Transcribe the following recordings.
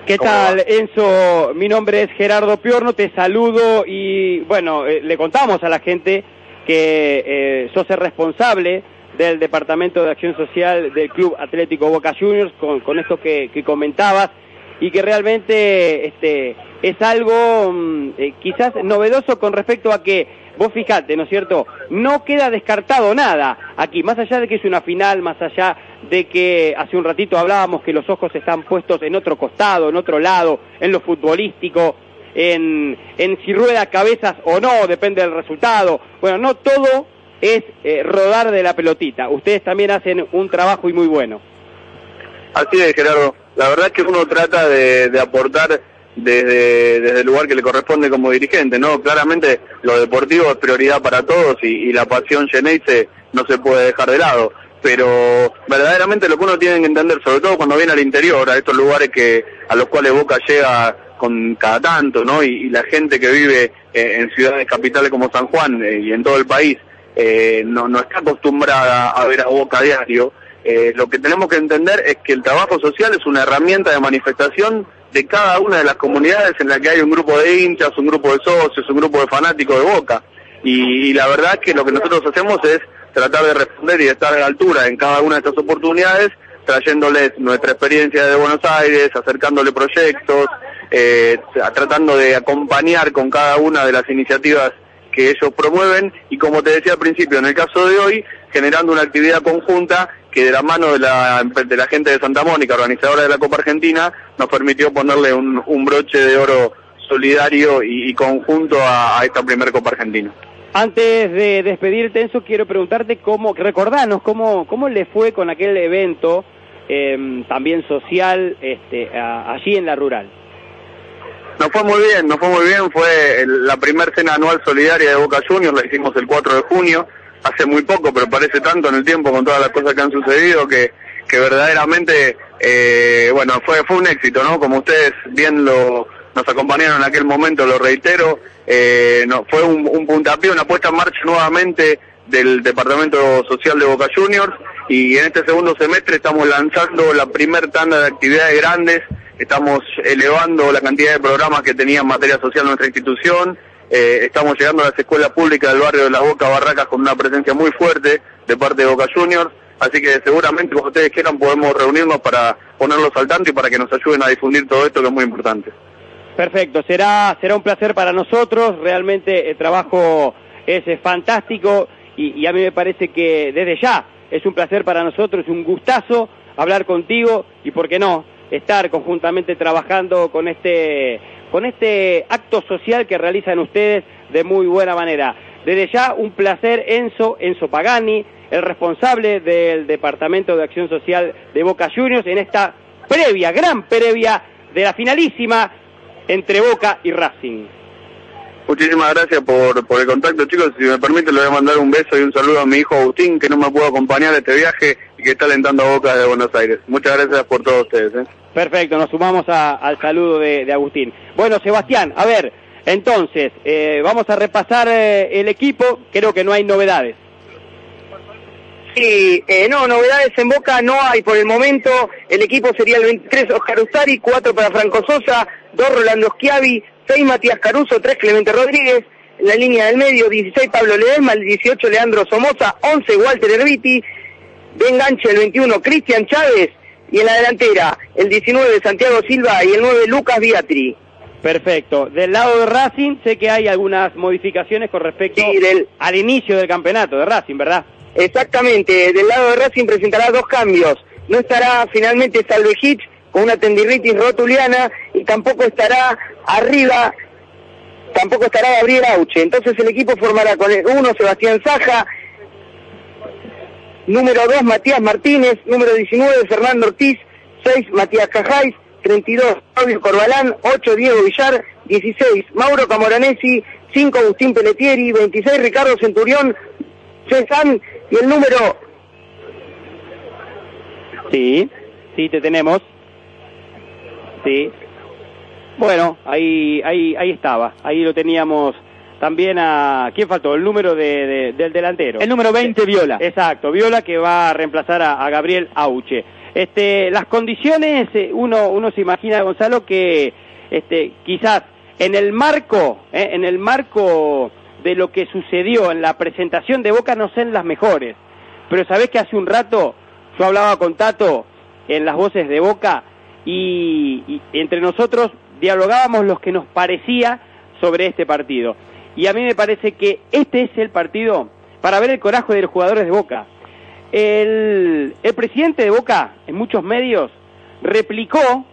¿Qué tal, Enzo? Mi nombre es Gerardo Piorno, te saludo y bueno, le contamos a la gente que sos el responsable del Departamento de Acción Social del Club Atlético Boca Juniors con esto que comentabas y que realmente es algo quizás novedoso con respecto a que vos fijate, ¿no es cierto? No queda descartado nada aquí, más allá de que es una final, más allá de que hace un ratito hablábamos que los ojos están puestos en otro costado, en otro lado, en lo futbolístico, en si rueda cabezas o no, depende del resultado. Bueno, no todo es rodar de la pelotita. Ustedes también hacen un trabajo y muy bueno. Así es, Gerardo. La verdad es que uno trata de aportar desde el lugar que le corresponde como dirigente, ¿no? Claramente lo deportivo es prioridad para todos y la pasión Geneise no se puede dejar de lado, pero verdaderamente lo que uno tiene que entender, sobre todo cuando viene al interior, a estos lugares a los cuales Boca llega con cada tanto, ¿no? Y la gente que vive en ciudades capitales como San Juan y en todo el país no está acostumbrada a ver a Boca a diario. Lo que tenemos que entender es que el trabajo social es una herramienta de manifestación de cada una de las comunidades en la que hay un grupo de hinchas, un grupo de socios, un grupo de fanáticos de Boca. Y la verdad es que lo que nosotros hacemos es tratar de responder y de estar a la altura en cada una de estas oportunidades, trayéndoles nuestra experiencia de Buenos Aires, acercándole proyectos, tratando de acompañar con cada una de las iniciativas que ellos promueven y, como te decía al principio, en el caso de hoy, generando una actividad conjunta que de la mano de la gente de Santa Mónica, organizadora de la Copa Argentina, nos permitió ponerle un broche de oro solidario y conjunto a esta primer Copa Argentina. Antes de despedirte, Enzo, quiero preguntarte recordanos cómo le fue con aquel evento también social allí en la Rural. Nos fue muy bien, fue la primer cena anual solidaria de Boca Juniors, la hicimos el 4 de junio, hace muy poco, pero parece tanto en el tiempo con todas las cosas que han sucedido que verdaderamente, fue un éxito, ¿no? Como ustedes bien nos acompañaron en aquel momento, lo reitero, fue un puntapié, una puesta en marcha nuevamente del Departamento Social de Boca Juniors, y en este segundo semestre estamos lanzando la primer tanda de actividades grandes, estamos elevando la cantidad de programas que tenía en materia social nuestra institución, estamos llegando a las escuelas públicas del barrio de Las Boca Barracas con una presencia muy fuerte de parte de Boca Juniors, así que seguramente cuando ustedes quieran podemos reunirnos para ponerlos al tanto y para que nos ayuden a difundir todo esto que es muy importante. Perfecto, será un placer para nosotros, realmente el trabajo es fantástico y a mí me parece que desde ya es un placer para nosotros, un gustazo hablar contigo y por qué no, estar conjuntamente trabajando con este acto social que realizan ustedes de muy buena manera. Desde ya un placer, Enzo Pagani, el responsable del Departamento de Acción Social de Boca Juniors en esta gran previa de la finalísima entre Boca y Racing. Muchísimas gracias por el contacto, chicos. Si me permite, le voy a mandar un beso y un saludo a mi hijo Agustín, que no me pudo acompañar a este viaje y que está alentando a Boca de Buenos Aires. Muchas gracias por todos ustedes. Perfecto, nos sumamos al saludo de Agustín. Bueno, Sebastián, a ver, entonces, vamos a repasar el equipo. Creo que no hay novedades. Sí, no, novedades en Boca no hay por el momento. El equipo sería el 23 Oscar Ustari, 4 para Franco Sosa, 2 Rolando Schiavi, 6 Matías Caruso, 3 Clemente Rodríguez, en la línea del medio 16 Pablo Ledesma, el 18 Leandro Somoza, 11 Walter Erviti, de enganche el 21 Cristian Chávez y en la delantera el 19 Santiago Silva y el 9 Lucas Biatri. Perfecto. Del lado de Racing sé que hay algunas modificaciones con respecto al inicio del campeonato de Racing, ¿verdad? Exactamente. Del lado de Racing presentará 2 cambios. No estará finalmente Salvejich con una tendinitis rotuliana y tampoco estará Gabriel Auche. Entonces el equipo formará con el 1 Sebastián Saja, número 2 Matías Martínez, número 19 Fernando Ortiz, 6 Matías Cajáis, 32 Claudio Corbalán, 8 Diego Villar, 16 Mauro Camoranesi, 5 Agustín Pelletieri, 26 Ricardo Centurión, César y el número... Sí, te tenemos. Sí. Bueno, ahí estaba. Ahí lo teníamos también a... ¿Quién faltó? El número del delantero. El número 20, Viola. Exacto, Viola, que va a reemplazar a Gabriel Auche. Las condiciones, uno se imagina, Gonzalo, que quizás en el marco de lo que sucedió en la presentación de Boca no sean las mejores. Pero sabés que hace un rato yo hablaba con Tato en las voces de Boca y entre nosotros dialogábamos lo que nos parecía sobre este partido. Y a mí me parece que este es el partido para ver el coraje de los jugadores de Boca. El presidente de Boca, en muchos medios, replicó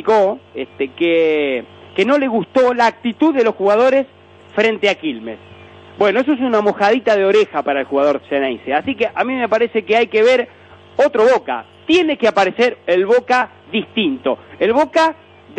que no le gustó la actitud de los jugadores frente a Quilmes. Bueno, eso es una mojadita de oreja para el jugador Ceneice. Así que a mí me parece que hay que ver otro Boca. Tiene que aparecer el Boca distinto. El Boca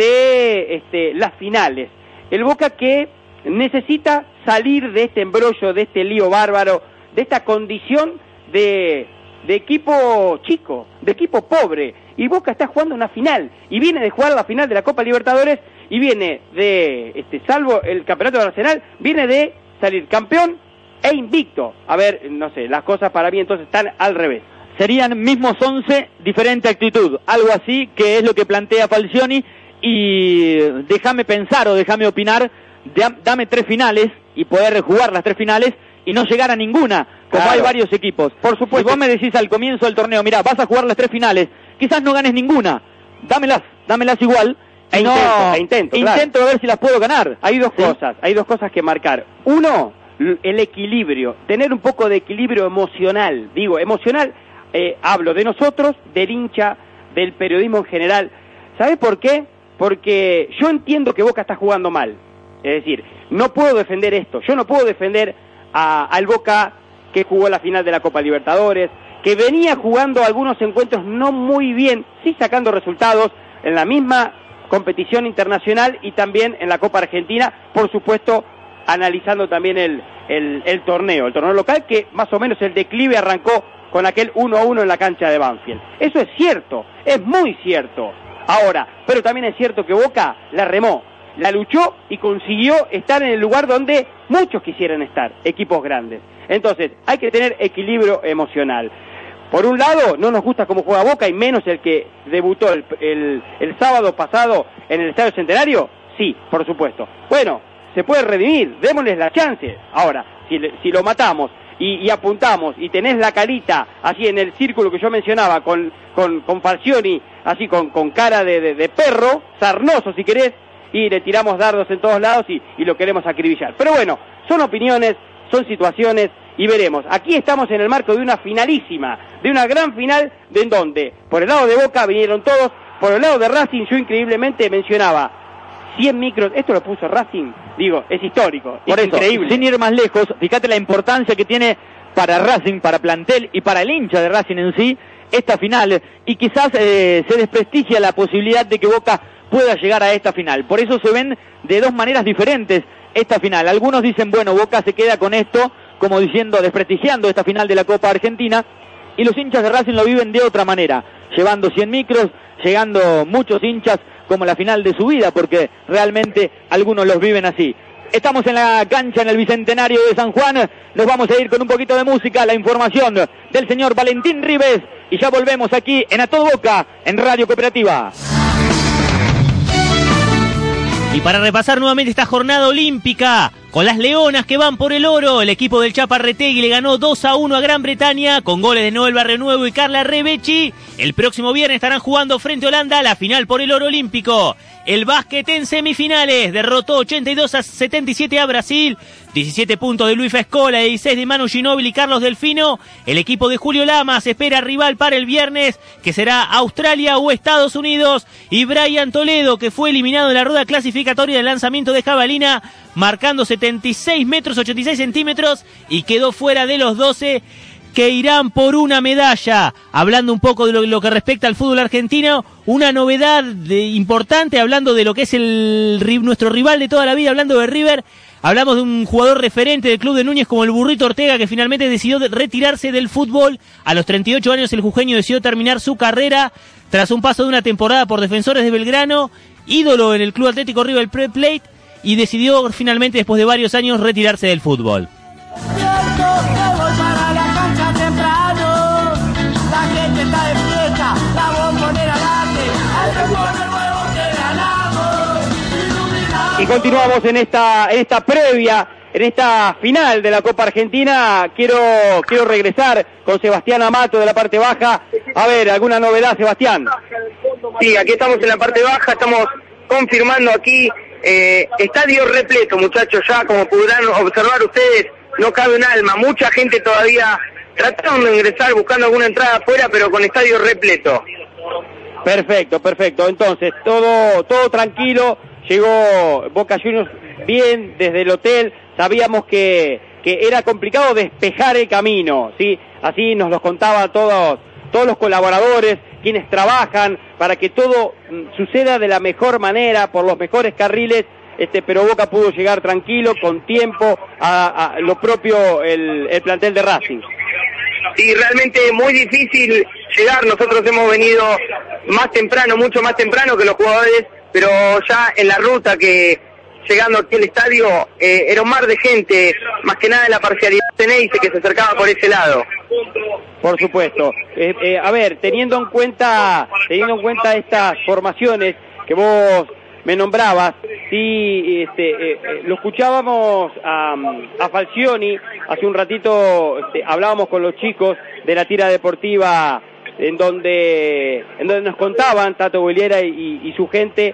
de las finales. El Boca que necesita salir de este embrollo, de este lío bárbaro, de esta condición de equipo chico, de equipo pobre. Y Boca está jugando una final. Y viene de jugar la final de la Copa Libertadores. Y viene de, salvo el campeonato de Arsenal, viene de salir campeón e invicto. A ver, no sé, las cosas para mí entonces están al revés. Serían mismos 11, diferente actitud, algo así que es lo que plantea Falcioni, y déjame pensar o déjame opinar, dame 3 finales y poder jugar las 3 finales y no llegar a ninguna, como claro, hay varios equipos. Por supuesto. Si vos me decís al comienzo del torneo, mirá, vas a jugar las 3 finales, quizás no ganes ninguna, dámelas igual. Intento a ver si las puedo ganar. Hay dos cosas que marcar. Uno, el equilibrio, tener un poco de equilibrio emocional. Digo, emocional, hablo de nosotros, del hincha, del periodismo en general. ¿Sabés por qué? Porque yo entiendo que Boca está jugando mal. Es decir, no puedo defender esto. Yo no puedo defender al Boca que jugó la final de la Copa Libertadores, que venía jugando algunos encuentros no muy bien, sí sacando resultados en la misma competición internacional y también en la Copa Argentina, por supuesto analizando también el torneo local, que más o menos el declive arrancó con aquel 1-1 en la cancha de Banfield. Eso es cierto, es muy cierto. Ahora, pero también es cierto que Boca la remó, la luchó y consiguió estar en el lugar donde muchos quisieran estar, equipos grandes. Entonces, hay que tener equilibrio emocional. Por un lado, no nos gusta cómo juega Boca, y menos el que debutó el sábado pasado en el Estadio Centenario. Sí, por supuesto. Bueno, se puede redimir, démosles la chance. Ahora, si lo matamos y apuntamos y tenés la carita así en el círculo que yo mencionaba con Falcioni, así con cara de perro, sarnoso si querés, y le tiramos dardos en todos lados y lo queremos acribillar. Pero bueno, son opiniones, son situaciones, y veremos. Aquí estamos en el marco de una finalísima, de una gran final, de en donde por el lado de Boca vinieron todos, por el lado de Racing yo increíblemente mencionaba 100 micros, esto lo puso Racing, digo, es histórico, por es eso, increíble. Sin ir más lejos, fíjate la importancia que tiene para Racing, para plantel y para el hincha de Racing en sí, esta final, y quizás se desprestigia la posibilidad de que Boca pueda llegar a esta final. Por eso se ven de dos maneras diferentes esta final. Algunos dicen, bueno, Boca se queda con esto, como diciendo, desprestigiando esta final de la Copa Argentina, y los hinchas de Racing lo viven de otra manera, llevando 100 micros, llegando muchos hinchas como la final de su vida, porque realmente algunos los viven así. Estamos en la cancha en el Bicentenario de San Juan, nos vamos a ir con un poquito de música, la información del señor Valentín Rives, y ya volvemos aquí en A Todo Boca, en Radio Cooperativa. Y para repasar nuevamente esta jornada olímpica, con las Leonas que van por el oro, el equipo del Chaparretegui le ganó 2-1 a Gran Bretaña, con goles de Noel Barrenuevo y Carla Rebechi. El próximo viernes estarán jugando frente a Holanda la final por el oro olímpico. El básquet en semifinales derrotó 82-77 a Brasil, 17 puntos de Luis Fescola, 16 de Manu Ginóbili y Carlos Delfino. El equipo de Julio Lamas espera rival para el viernes, que será Australia o Estados Unidos. Y Brian Toledo, que fue eliminado en la rueda clasificatoria del lanzamiento de jabalina, marcando 76 metros 86 centímetros y quedó fuera de los 12 que irán por una medalla. Hablando un poco de lo que respecta al fútbol argentino, una novedad importante, hablando de lo que es nuestro rival de toda la vida, hablando de River. Hablamos de un jugador referente del club de Núñez como el Burrito Ortega, que finalmente decidió retirarse del fútbol. A los 38 años el jujeño decidió terminar su carrera tras un paso de una temporada por Defensores de Belgrano, ídolo en el Club Atlético River Plate, y decidió finalmente, después de varios años, retirarse del fútbol. La gente está de fiesta, la bomba Y continuamos en esta previa, en esta final de la Copa Argentina. Quiero regresar con Sebastián Amato de la parte baja. A ver, ¿alguna novedad, Sebastián? Sí, aquí estamos en la parte baja, estamos confirmando aquí, estadio repleto, muchachos, ya como podrán observar ustedes, no cabe un alma, mucha gente todavía tratando de ingresar, buscando alguna entrada afuera, pero con estadio repleto. Perfecto, perfecto. Entonces, todo tranquilo. Llegó Boca Juniors bien desde el hotel. Sabíamos que era complicado despejar el camino, ¿sí? Así nos lo contaban todos los colaboradores, quienes trabajan para que todo suceda de la mejor manera, por los mejores carriles, pero Boca pudo llegar tranquilo, con tiempo, a lo propio el plantel de Racing. Sí, realmente muy difícil llegar. Nosotros hemos venido más temprano, mucho más temprano que los jugadores, pero ya en la ruta que llegando aquí al estadio era un mar de gente, más que nada de la parcialidad de Ceneice que se acercaba por ese lado. Por supuesto. A ver, teniendo en cuenta estas formaciones que vos me nombrabas, sí, lo escuchábamos a Falcioni hace un ratito, hablábamos con los chicos de la tira deportiva en donde nos contaban Tato Guiliera y su gente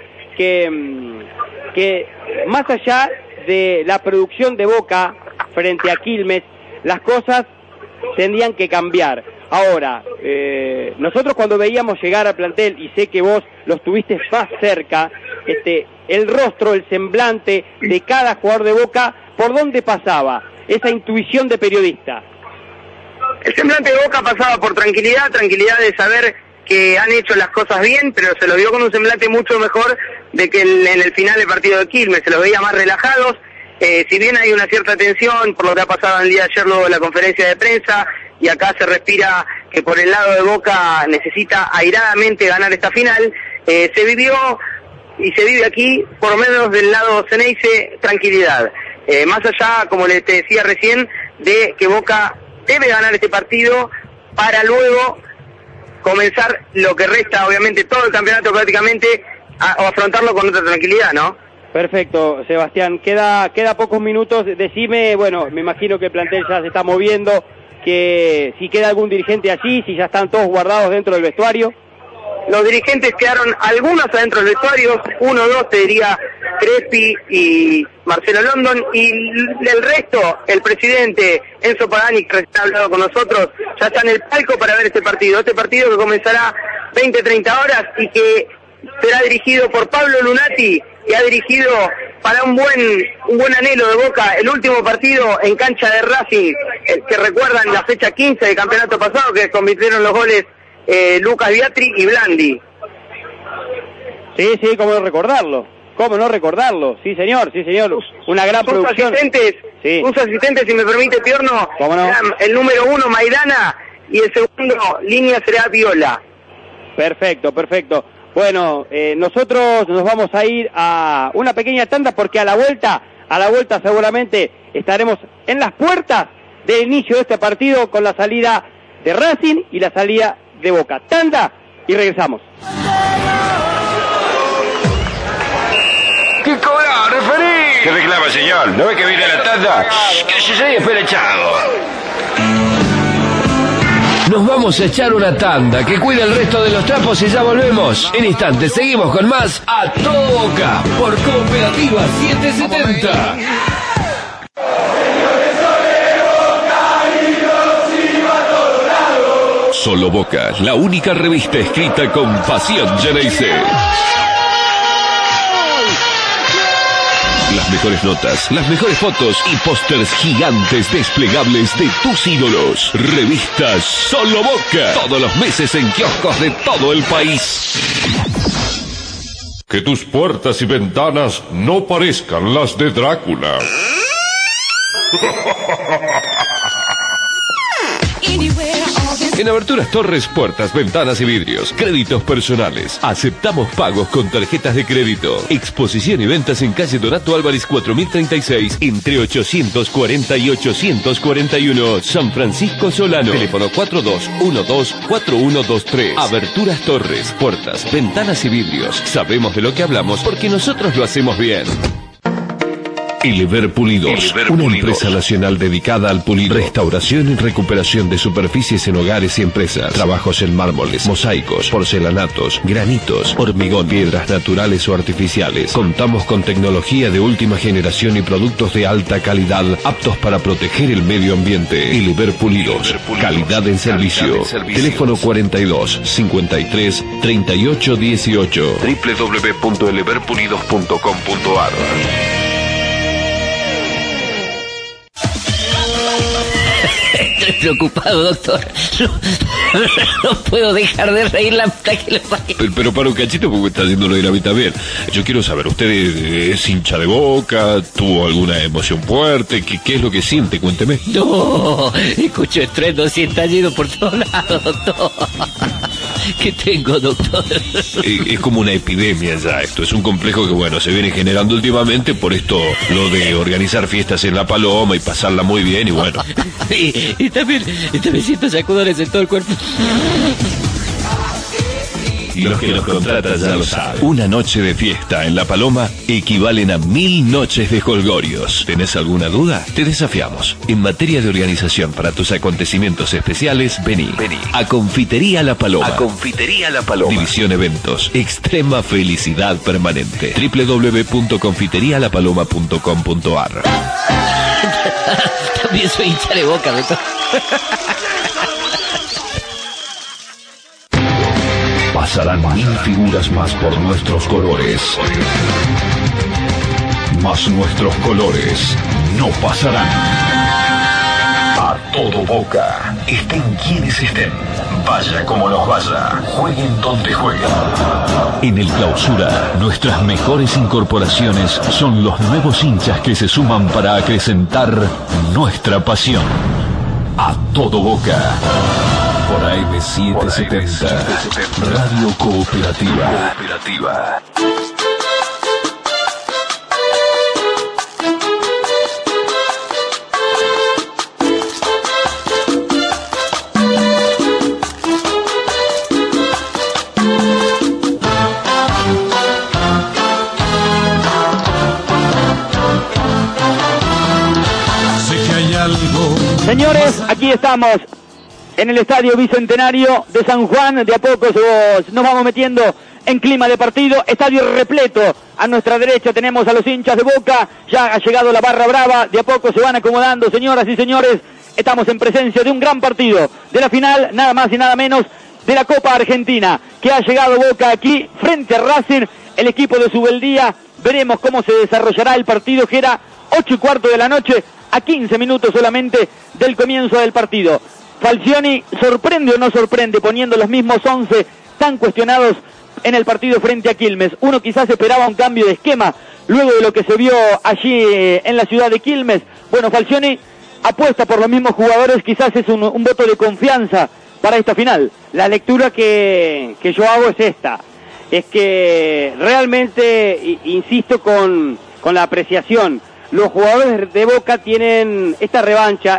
que más allá de la producción de Boca frente a Quilmes, las cosas tendrían que cambiar. Ahora, nosotros cuando veíamos llegar al plantel, y sé que vos los tuviste más cerca, el rostro, el semblante de cada jugador de Boca, ¿por dónde pasaba esa intuición de periodista? El semblante de Boca pasaba por tranquilidad de saber que han hecho las cosas bien, pero se lo vio con un semblante mucho mejor de que en el final del partido de Quilmes, se los veía más relajados. Si bien hay una cierta tensión por lo que ha pasado el día de ayer luego de la conferencia de prensa, y acá se respira que por el lado de Boca necesita airadamente ganar esta final, se vivió y se vive aquí, por lo menos del lado Ceneice, tranquilidad. Más allá, como te decía recién, de que Boca debe ganar este partido para luego comenzar lo que resta, obviamente, todo el campeonato prácticamente, o afrontarlo con otra tranquilidad, ¿no? Perfecto, Sebastián. Queda pocos minutos. Decime, bueno, me imagino que el plantel ya se está moviendo, que si queda algún dirigente allí, si ya están todos guardados dentro del vestuario. Los dirigentes quedaron algunos adentro del vestuario, 1 o 2 te diría Crespi y Marcelo London, y el resto, el presidente Enzo Pagani, que ha hablado con nosotros, ya está en el palco para ver este partido que comenzará 20-30 horas y que será dirigido por Pablo Lunati, que ha dirigido para un buen anhelo de Boca el último partido en cancha de Racing, que recuerdan la fecha 15 del campeonato pasado, que convirtieron los goles Lucas Biatri y Blandi. Sí, cómo no recordarlo, sí señor, una gran producción. Sus asistentes, si me permite, Piorno, no. El número 1 Maidana y el segundo línea será Viola. Perfecto. Bueno, nosotros nos vamos a ir a una pequeña tanda porque a la vuelta seguramente estaremos en las puertas del inicio de este partido con la salida de Racing y la salida de Boca. Tanda y regresamos. ¿Qué cobra, referí? ¿Qué reclama, señor? ¿No ve que viene la tanda? ¿Qué sucede? Espera, echado. Nos vamos a echar una tanda que cuida el resto de los trapos y ya volvemos. En instantes seguimos con más A Todo Boca por Cooperativa 770. Solo Boca, la única revista escrita con pasión Ceneice. Las mejores notas, las mejores fotos y pósters gigantes desplegables de tus ídolos. Revistas Solo Boca. Todos los meses en kioscos de todo el país. Que tus puertas y ventanas no parezcan las de Drácula. En Aberturas Torres, puertas, ventanas y vidrios. Créditos personales. Aceptamos pagos con tarjetas de crédito. Exposición y ventas en calle Donato Álvarez 4036, entre 840 y 841. San Francisco Solano. Teléfono 42124123. Aberturas Torres, puertas, ventanas y vidrios. Sabemos de lo que hablamos porque nosotros lo hacemos bien. Elever Pulidos, una empresa nacional dedicada al pulido, restauración y recuperación de superficies en hogares y empresas, trabajos en mármoles, mosaicos, porcelanatos, granitos, hormigón, piedras naturales o artificiales. Contamos con tecnología de última generación y productos de alta calidad, aptos para proteger el medio ambiente. Elever Pulidos, calidad en servicio. Teléfono 42 53 38 18. www.eleverpulidos.com.ar. Estoy preocupado, doctor. No puedo dejar de reír hasta que lo pague. Pero para un cachito, porque está haciéndolo ir a mí también. Yo quiero saber, ¿usted es hincha de Boca? ¿Tuvo alguna emoción fuerte? ¿Qué es lo que siente? Cuénteme. No, escucho estruendos y estallidos por todos lados, doctor. ¿Qué tengo, doctor? Es como una epidemia ya esto. Es un complejo que, bueno, se viene generando últimamente por esto, lo de organizar fiestas en La Paloma y pasarla muy bien y bueno. Y también siento sacudones en todo el cuerpo. Los que nos contratan ya lo saben. Una noche de fiesta en La Paloma equivalen a 1000 noches de jolgorios. ¿Tenés alguna duda? Te desafiamos. En materia de organización para tus acontecimientos especiales, vení. A Confitería La Paloma. División Eventos. Extrema felicidad permanente. www.confiterialapaloma.com.ar. También soy hincha de Boca, doctor. Pasarán 1000 figuras más por nuestros colores. Mas nuestros colores no pasarán. A todo Boca, estén quienes estén, vaya como nos vaya, jueguen donde jueguen. En el Clausura, nuestras mejores incorporaciones son los nuevos hinchas que se suman para acrecentar nuestra pasión. A todo Boca. Por AM770, Radio Cooperativa. Sé que hay algo. Señores, aquí estamos en el Estadio Bicentenario de San Juan. De a poco nos vamos metiendo en clima de partido. Estadio repleto. A nuestra derecha tenemos a los hinchas de Boca. Ya ha llegado la barra brava. De a poco se van acomodando, señoras y señores. Estamos en presencia de un gran partido. De la final, nada más y nada menos, de la Copa Argentina. Que ha llegado Boca aquí frente a Racing, el equipo de Subeldía. Veremos cómo se desarrollará el partido, que era 8:15 de la noche, a 15 minutos solamente del comienzo del partido. Falcioni, ¿sorprende o no sorprende poniendo los mismos 11 tan cuestionados en el partido frente a Quilmes? Uno quizás esperaba un cambio de esquema luego de lo que se vio allí en la ciudad de Quilmes. Bueno, Falcioni apuesta por los mismos jugadores, quizás es un voto de confianza para esta final. La lectura que yo hago es esta, es que realmente, insisto con la apreciación, los jugadores de Boca tienen esta revancha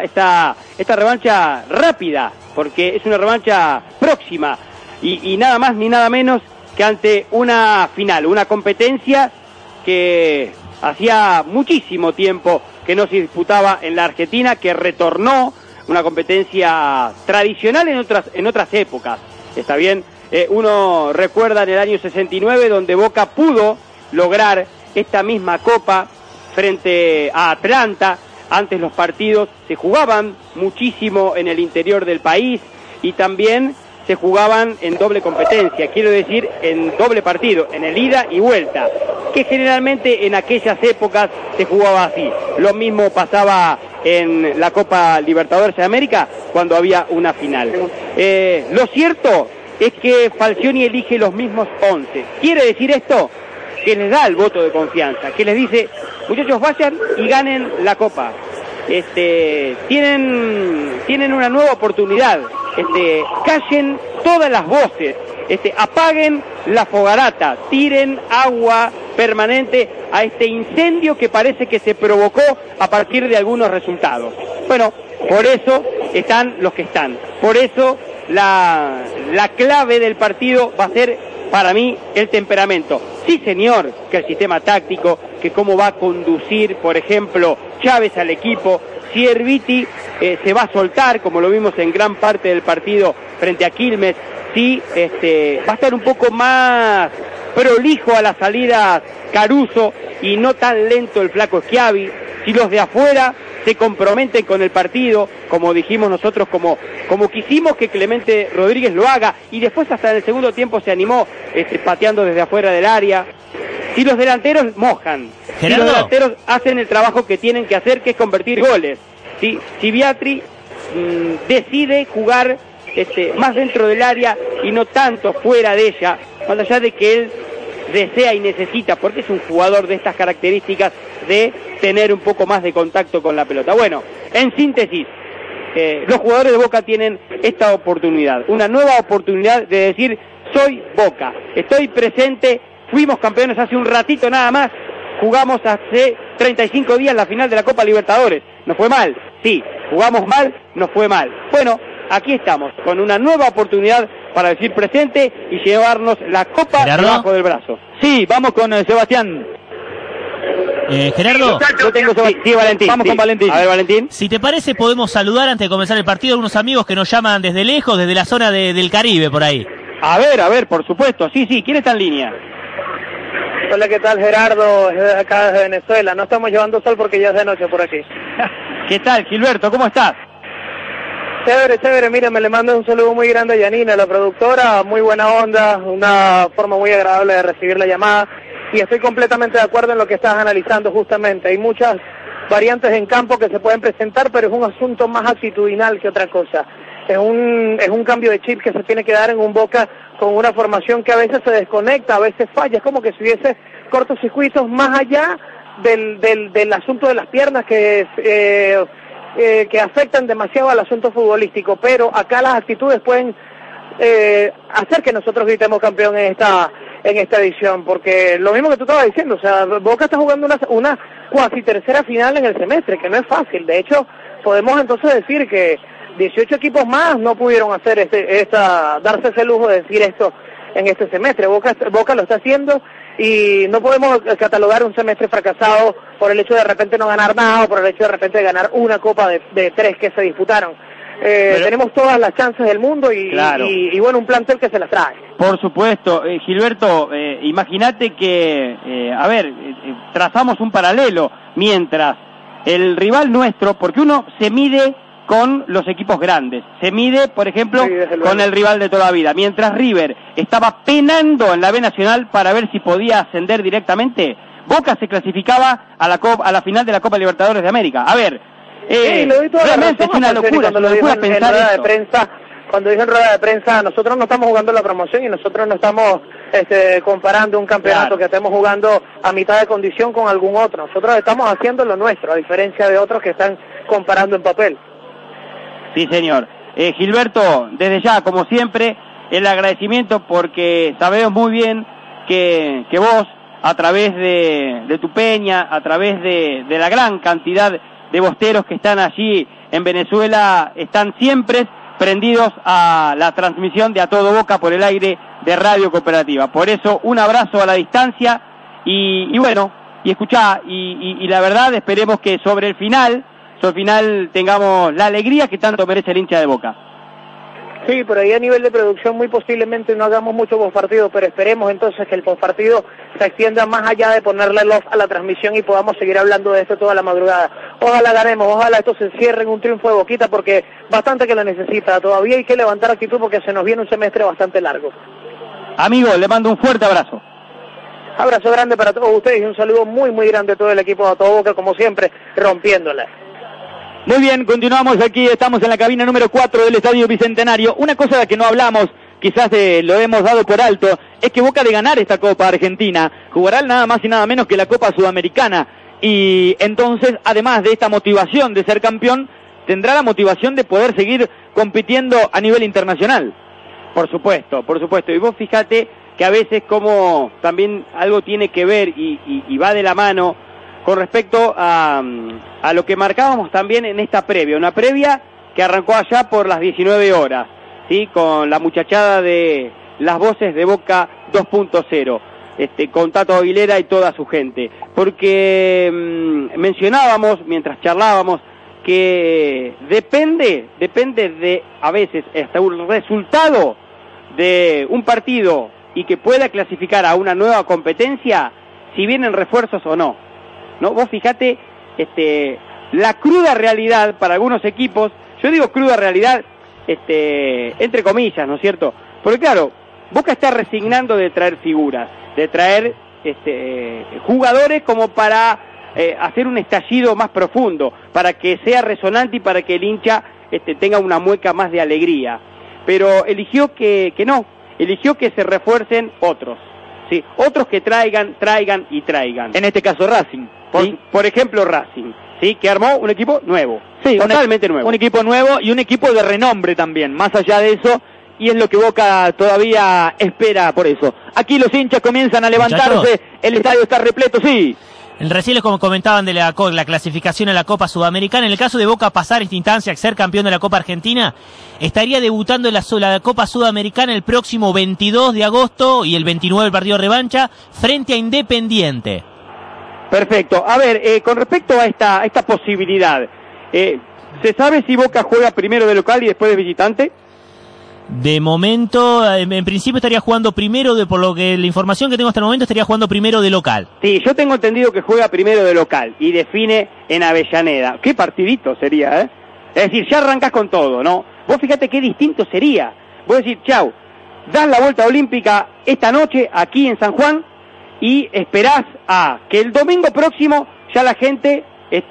rápida, porque es una revancha próxima, y nada más ni nada menos que ante una final, una competencia que hacía muchísimo tiempo que no se disputaba en la Argentina, que retornó, una competencia tradicional en otras épocas, ¿está bien? Uno recuerda en el año 69, donde Boca pudo lograr esta misma copa frente a Atlanta. Antes los partidos se jugaban muchísimo en el interior del país y también se jugaban en doble competencia, quiero decir en doble partido, en el ida y vuelta, que generalmente en aquellas épocas se jugaba así. Lo mismo pasaba en la Copa Libertadores de América cuando había una final. Lo cierto es que Falcioni elige los mismos 11. ¿Quiere decir esto? Que les da el voto de confianza, que les dice, muchachos, vayan y ganen la Copa. Tienen una nueva oportunidad, callen todas las voces, apaguen la fogarata, tiren agua permanente a este incendio que parece que se provocó a partir de algunos resultados. Bueno, por eso están los que están, por eso la clave del partido va a ser para mí, el temperamento. Sí, señor, que el sistema táctico, que cómo va a conducir, por ejemplo, Chávez al equipo, si Erviti se va a soltar, como lo vimos en gran parte del partido frente a Quilmes, si va a estar un poco más prolijo a la salida Caruso y no tan lento el flaco Schiavi, si los de afuera se comprometen con el partido, como dijimos nosotros, como quisimos que Clemente Rodríguez lo haga, y después hasta en el segundo tiempo se animó pateando desde afuera del área. Si los delanteros mojan, Gerardo, si los delanteros hacen el trabajo que tienen que hacer, que es convertir goles. Si Biatri decide jugar más dentro del área y no tanto fuera de ella, más allá de que él desea y necesita, porque es un jugador de estas características, de tener un poco más de contacto con la pelota. Bueno, en síntesis, los jugadores de Boca tienen esta oportunidad, una nueva oportunidad de decir: soy Boca, estoy presente, fuimos campeones hace un ratito nada más, jugamos hace 35 días la final de la Copa Libertadores, ¿nos fue mal? Sí. ¿Jugamos mal? Nos fue mal. Bueno, aquí estamos, con una nueva oportunidad para decir presente y llevarnos la copa debajo del brazo. Sí, vamos con Sebastián. Gerardo, yo tengo sí, Valentín. Vamos con Valentín. A ver, Valentín. Si te parece, podemos saludar antes de comenzar el partido a unos amigos que nos llaman desde lejos, desde la zona del Caribe, por ahí. A ver, por supuesto. Sí, ¿quién está en línea? Hola, ¿qué tal, Gerardo? Acá desde Venezuela. No estamos llevando sol porque ya es de noche por aquí. ¿Qué tal, Gilberto? ¿Cómo estás? Chévere, mira, me le mando un saludo muy grande a Yanina, la productora, muy buena onda, una forma muy agradable de recibir la llamada, y estoy completamente de acuerdo en lo que estás analizando justamente. Hay muchas variantes en campo que se pueden presentar, pero es un asunto más actitudinal que otra cosa. Es un cambio de chip que se tiene que dar en un Boca con una formación que a veces se desconecta, a veces falla, es como que si hubiese cortocircuitos más allá del asunto de las piernas que afectan demasiado al asunto futbolístico, pero acá las actitudes pueden hacer que nosotros gritemos campeón en esta edición, porque lo mismo que tú estabas diciendo, o sea, Boca está jugando una cuasi tercera final en el semestre, que no es fácil. De hecho, podemos entonces decir que 18 equipos más no pudieron hacer darse ese lujo de decir esto en este semestre. Boca lo está haciendo, y no podemos catalogar un semestre fracasado por el hecho de repente no ganar nada, o por el hecho de repente de ganar una copa de 3 que se disputaron. Tenemos todas las chances del mundo y bueno, un plantel que se las trae. Por supuesto, Gilberto, imagínate que, trazamos un paralelo, mientras el rival nuestro, porque uno se mide con los equipos grandes, se mide, por ejemplo, con el rival de toda la vida, mientras River estaba penando en la B Nacional para ver si podía ascender directamente, Boca se clasificaba a la final de la Copa Libertadores de América. A ver, realmente es una locura, pensar esto. Cuando dije en rueda de prensa, nosotros no estamos jugando la promoción y nosotros no estamos comparando un campeonato que estemos jugando a mitad de condición con algún otro. Nosotros estamos haciendo lo nuestro, a diferencia de otros que están comparando en papel. Sí, señor. Gilberto, desde ya, como siempre, el agradecimiento, porque sabemos muy bien que vos, a través de tu peña, a través de la gran cantidad de bosteros que están allí en Venezuela, están siempre prendidos a la transmisión de A Todo Boca por el aire de Radio Cooperativa. Por eso, un abrazo a la distancia y bueno, y escuchá, y la verdad, esperemos que sobre el final tengamos la alegría que tanto merece el hincha de Boca. Sí, por ahí a nivel de producción muy posiblemente no hagamos mucho postpartido, pero esperemos entonces que el postpartido se extienda más allá de ponerle love a la transmisión y podamos seguir hablando de esto toda la madrugada. Ojalá ganemos, ojalá esto se cierre en un triunfo de Boquita, porque bastante que lo necesita. Todavía hay que levantar actitud porque se nos viene un semestre bastante largo. Amigo, le mando un fuerte abrazo. Abrazo grande para todos ustedes y un saludo muy muy grande a todo el equipo de A Todo Boca, como siempre, rompiéndola. Muy bien, continuamos aquí, estamos en la cabina número 4 del Estadio Bicentenario. Una cosa de que no hablamos, quizás lo hemos dado por alto, es que Boca, de ganar esta Copa Argentina, jugará nada más y nada menos que la Copa Sudamericana. Y entonces, además de esta motivación de ser campeón, tendrá la motivación de poder seguir compitiendo a nivel internacional. Por supuesto. Y vos fíjate que a veces como también algo tiene que ver y va de la mano con respecto a lo que marcábamos también en esta previa, una previa que arrancó allá por las 19 horas, ¿sí? Con la muchachada de las voces de Boca 2.0, con Tato Aguilera y toda su gente. Porque mencionábamos, mientras charlábamos, que depende de, a veces, hasta un resultado de un partido y que pueda clasificar a una nueva competencia, si vienen refuerzos o no. Vos fijate, la cruda realidad para algunos equipos, yo digo cruda realidad, entre comillas, ¿no es cierto? Porque claro, Boca está resignando de traer figuras, de traer jugadores como para hacer un estallido más profundo, para que sea resonante y para que el hincha tenga una mueca más de alegría. Pero eligió que no, eligió que se refuercen otros, ¿sí? Otros que traigan. En este caso Racing, ¿sí? Por ejemplo Racing, ¿sí? Que armó un equipo nuevo, sí, totalmente nuevo. Un equipo nuevo y un equipo de renombre también, más allá de eso, y es lo que Boca todavía espera por eso. Aquí los hinchas comienzan a levantarse, Muchachos, el estadio está repleto, sí. Recién les comentaban de la clasificación a la Copa Sudamericana. En el caso de Boca pasar esta instancia, ser campeón de la Copa Argentina, estaría debutando en la Copa Sudamericana el próximo 22 de agosto y el 29 el partido de revancha frente a Independiente. Perfecto. A ver, con respecto a esta posibilidad, ¿se sabe si Boca juega primero de local y después de visitante? De momento, en principio estaría jugando primero, por lo que la información que tengo hasta el momento, estaría jugando primero de local. Sí, yo tengo entendido que juega primero de local y define en Avellaneda. Qué partidito sería, ¿eh? Es decir, ya arrancás con todo, ¿no? Vos fíjate qué distinto sería. Vos decís, chau, das la vuelta olímpica esta noche aquí en San Juan y esperás a que el domingo próximo ya la gente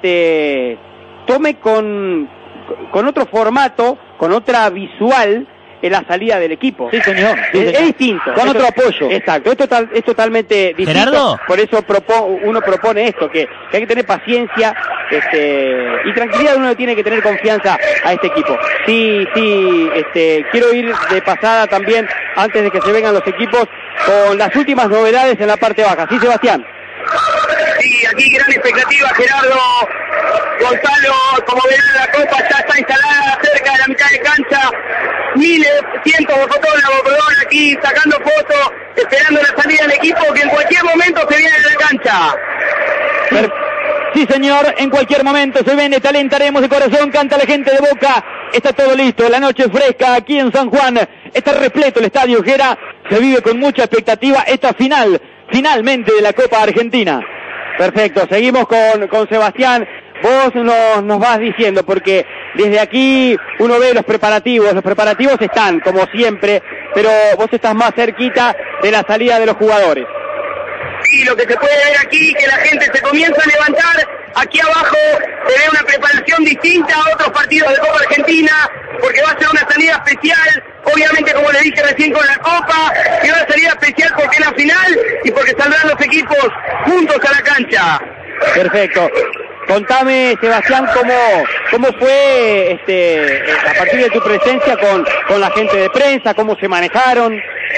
tome con otro formato, con otra visual, en la salida del equipo. Sí, señor. Es distinto. Con otro apoyo. Exacto. Es totalmente distinto. Gerardo. Por eso uno propone esto, que hay que tener paciencia y tranquilidad. Uno tiene que tener confianza a este equipo. Sí, quiero ir de pasada también, antes de que se vengan los equipos, con las últimas novedades en la parte baja. ¿Sí, Sebastián? Sí, aquí gran expectativa, Gerardo. Gonzalo, como verán, la copa ya está instalada cerca de la mitad de cancha. Cientos de fotógrafos, aquí sacando fotos, esperando la salida del equipo que en cualquier momento se viene de la cancha. Sí, señor, en cualquier momento se viene, te alentaremos de corazón, canta la gente de Boca. Está todo listo, la noche fresca aquí en San Juan. Está repleto el estadio, Gera. Se vive con mucha expectativa esta finalmente de la Copa Argentina. Perfecto, seguimos con Sebastián. Vos nos vas diciendo, porque desde aquí uno ve los preparativos están, como siempre, pero vos estás más cerquita de la salida de los jugadores. Sí, lo que se puede ver aquí, que la gente se comienza a levantar, aquí abajo se ve una preparación distinta a otros partidos de Copa Argentina, porque va a ser una salida especial, obviamente como le dije recién con la Copa, y una salida especial porque es la final y porque saldrán los equipos juntos a la cancha. Perfecto. Contame, Sebastián, cómo fue a partir de tu presencia con la gente de prensa, cómo se manejaron.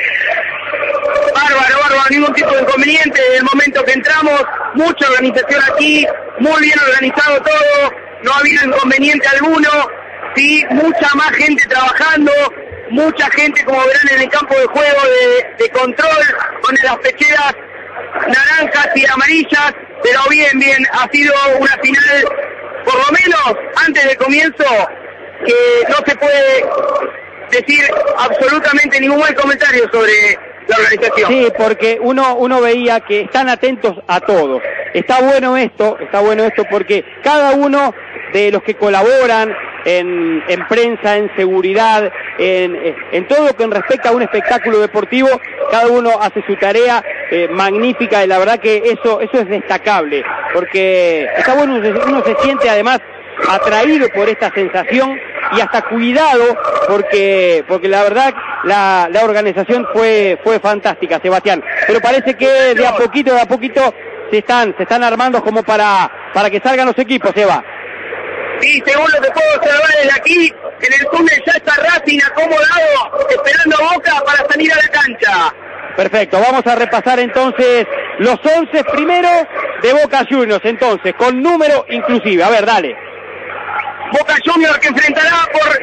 Bárbaro, ningún tipo de inconveniente desde el momento que entramos, mucha organización aquí, muy bien organizado todo, no ha habido inconveniente alguno, sí, mucha más gente trabajando, mucha gente, como verán, en el campo de juego de control, con las pecheras naranjas y amarillas, pero bien, ha sido una final, por lo menos antes del comienzo, que no se puede decir absolutamente ningún buen comentario sobre la organización. Sí, porque uno veía que están atentos a todo. Está bueno esto porque cada uno de los que colaboran en prensa, en seguridad, en todo lo que respecta a un espectáculo deportivo, cada uno hace su tarea magnífica, y la verdad que eso es destacable, porque está bueno, uno se siente además atraído por esta sensación y hasta cuidado, porque la verdad la organización fue fantástica, Sebastián, pero parece que de a poquito se están armando como para que salgan los equipos, Seba. Sí, según lo que puedo observar desde aquí, en el túnel ya está Racing acomodado, esperando a Boca para salir a la cancha. Perfecto, vamos a repasar entonces los 11 primeros de Boca Juniors, entonces, con número inclusive. A ver, dale. Boca Juniors que enfrentará por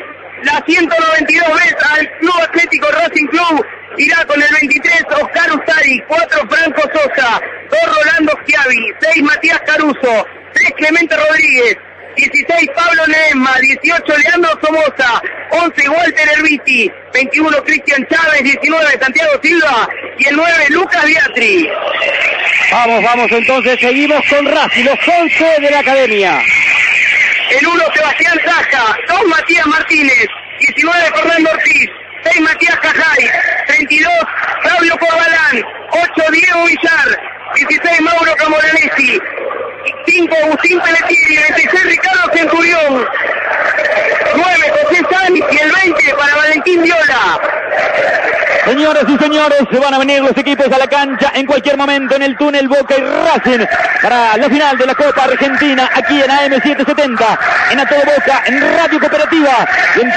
La 192 veces al Club Atlético Racing Club. Irá con el 23 Oscar Ustari, 4 Franco Sosa, 2 Rolando Schiavi, 6 Matías Caruso, 3 Clemente Rodríguez, 16 Pablo Ledesma, 18 Leandro Somoza, 11 Walter Herbiti, 21 Cristian Chávez, 19 Santiago Silva y el 9 Lucas Beatri. Vamos entonces, seguimos con Racing, los 11 de la academia. El 1 Sebastián Saja, 2 Matías Martínez, 19 Fernando Ortiz, 6 Matías Cajay, 32 Fabio Corbalán, 8 Diego Villar, 16 Mauro Camoranesi, 5 Agustín Pelletieri, 26 Ricardo Centurión, 9 José Sanz y el 20 para Valentín Viola. Señoras y señores, se van a venir los equipos a la cancha en cualquier momento en el túnel Boca y Racing para la final de la Copa Argentina aquí en AM770, en A Todo Boca, en Radio Cooperativa y en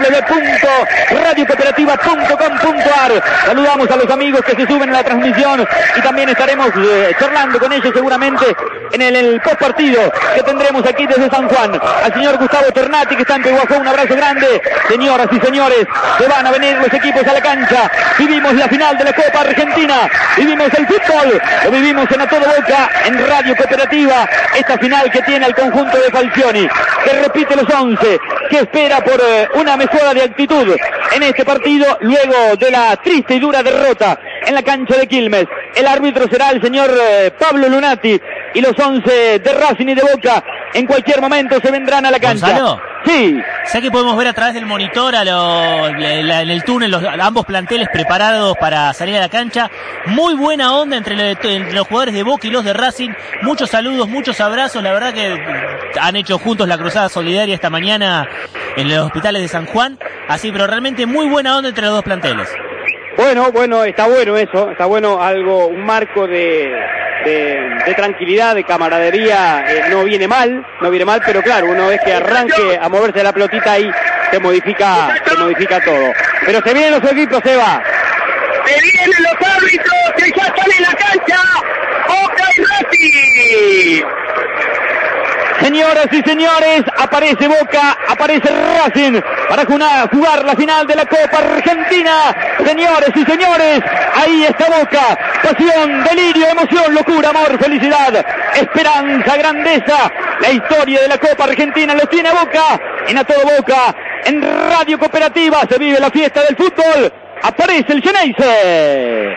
www.radiocooperativa.com.ar. Saludamos a los amigos que se suben a la transmisión y también estaremos charlando con ellos seguramente en el post partido que tendremos aquí desde San Juan. Al señor Gustavo Ternati que está en Pehuajó, un abrazo grande. Señoras y señores, se van a venir los equipos a la cancha. Vivimos la final de la Copa Argentina, vivimos el fútbol, lo vivimos en A Todo Boca, en Radio Cooperativa, esta final que tiene el conjunto de Falcioni, que repite los 11, que espera por una mejora de actitud en este partido, luego de la triste y dura derrota en la cancha de Quilmes. El árbitro será el señor Pablo Lunati, y los 11 de Racing y de Boca en cualquier momento se vendrán a la cancha. ¿Gonzalo? Sí. ¿Sabes que podemos ver a través del monitor en el túnel ambos planteles preparados para salir a la cancha? Muy buena onda entre los jugadores de Boca y los de Racing. Muchos saludos, muchos abrazos. La verdad que han hecho juntos la cruzada solidaria esta mañana en los hospitales de San Juan. Así, pero realmente muy buena onda entre los dos planteles. Bueno, está bueno eso, está bueno algo, un marco de tranquilidad, de camaradería, no viene mal, pero claro, una vez que arranque a moverse la pelotita ahí, se modifica todo. Pero se vienen los equipos, Seba. Se vienen los árbitros que ya están en la cancha, Boca y Racing. Señoras y señores, aparece Boca, aparece Racing para jugar la final de la Copa Argentina. Señores y señores, ahí está Boca. Pasión, delirio, emoción, locura, amor, felicidad, esperanza, grandeza. La historia de la Copa Argentina lo tiene Boca. En A Todo Boca, en Radio Cooperativa, se vive la fiesta del fútbol. Aparece el Geneise.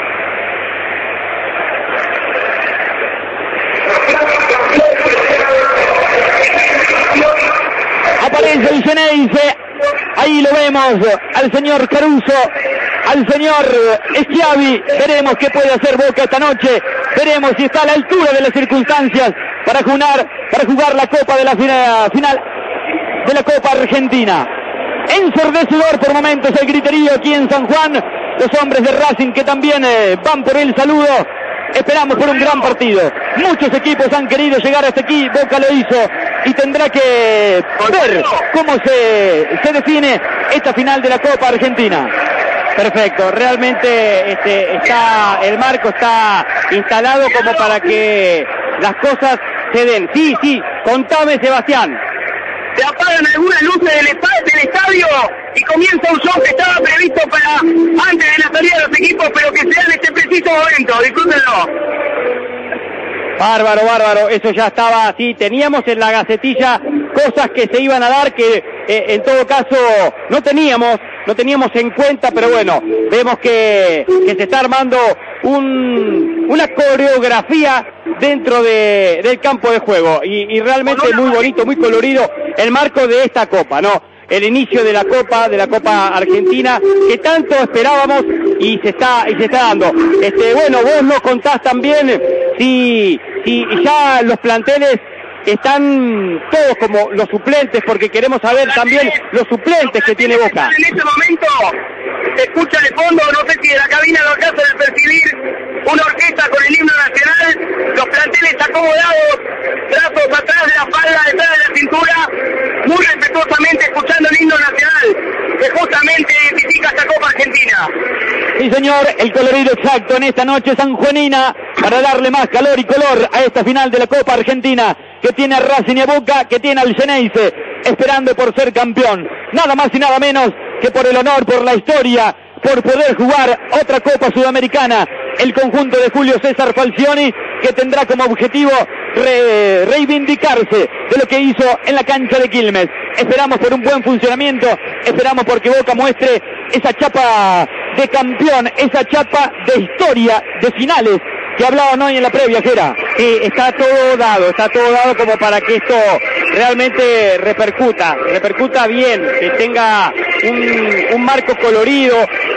Aparece el Geneise, ahí lo vemos, al señor Caruso, al señor Schiavi. Veremos qué puede hacer Boca esta noche, veremos si está a la altura de las circunstancias para jugar la Copa de la final de la Copa Argentina. Ensordecedor por momentos el griterío aquí en San Juan, los hombres de Racing que también van por el saludo. Esperamos por un gran partido. Muchos equipos han querido llegar hasta aquí, Boca lo hizo y tendrá que ver cómo se define esta final de la Copa Argentina. Perfecto, realmente el marco está instalado como para que las cosas se den. Sí, contame, Sebastián. Se apagan algunas luces del estadio y comienza un show que estaba previsto para antes de la salida de los equipos, pero que sea en este preciso momento. Disfrútenlo. Bárbaro, eso ya estaba así. Teníamos en la gacetilla cosas que se iban a dar que en todo caso no teníamos en cuenta, pero bueno, vemos que se está armando una coreografía dentro del campo de juego y realmente muy bonito, muy colorido el marco de esta Copa, ¿no? El inicio de la Copa Argentina que tanto esperábamos y se está dando. Bueno, vos nos contás también si ya los planteles están todos como los suplentes, porque queremos saber también los suplentes que tiene Boca. En este momento se escucha de fondo, no sé si de la cabina lo alcanza de percibir, una orquesta con el himno nacional, los planteles acomodados, brazos atrás de la espalda, detrás de la cintura, muy respetuosamente escuchando el himno nacional, que justamente identifica esta Copa Argentina. Sí, señor, el colorido exacto en esta noche sanjuanina para darle más calor y color a esta final de la Copa Argentina. que tiene a Racing y a Boca, que tiene al Xeneize esperando por ser campeón. Nada más y nada menos que por el honor, por la historia, por poder jugar otra Copa Sudamericana. El conjunto de Julio César Falcioni, que tendrá como objetivo reivindicarse de lo que hizo en la cancha de Quilmes. Esperamos por un buen funcionamiento, esperamos porque Boca muestre esa chapa de campeón, esa chapa de historia, de finales, que hablaban hoy en la previa, Jera. Sí, está todo dado como para que esto realmente repercuta bien, que tenga un marco colorido,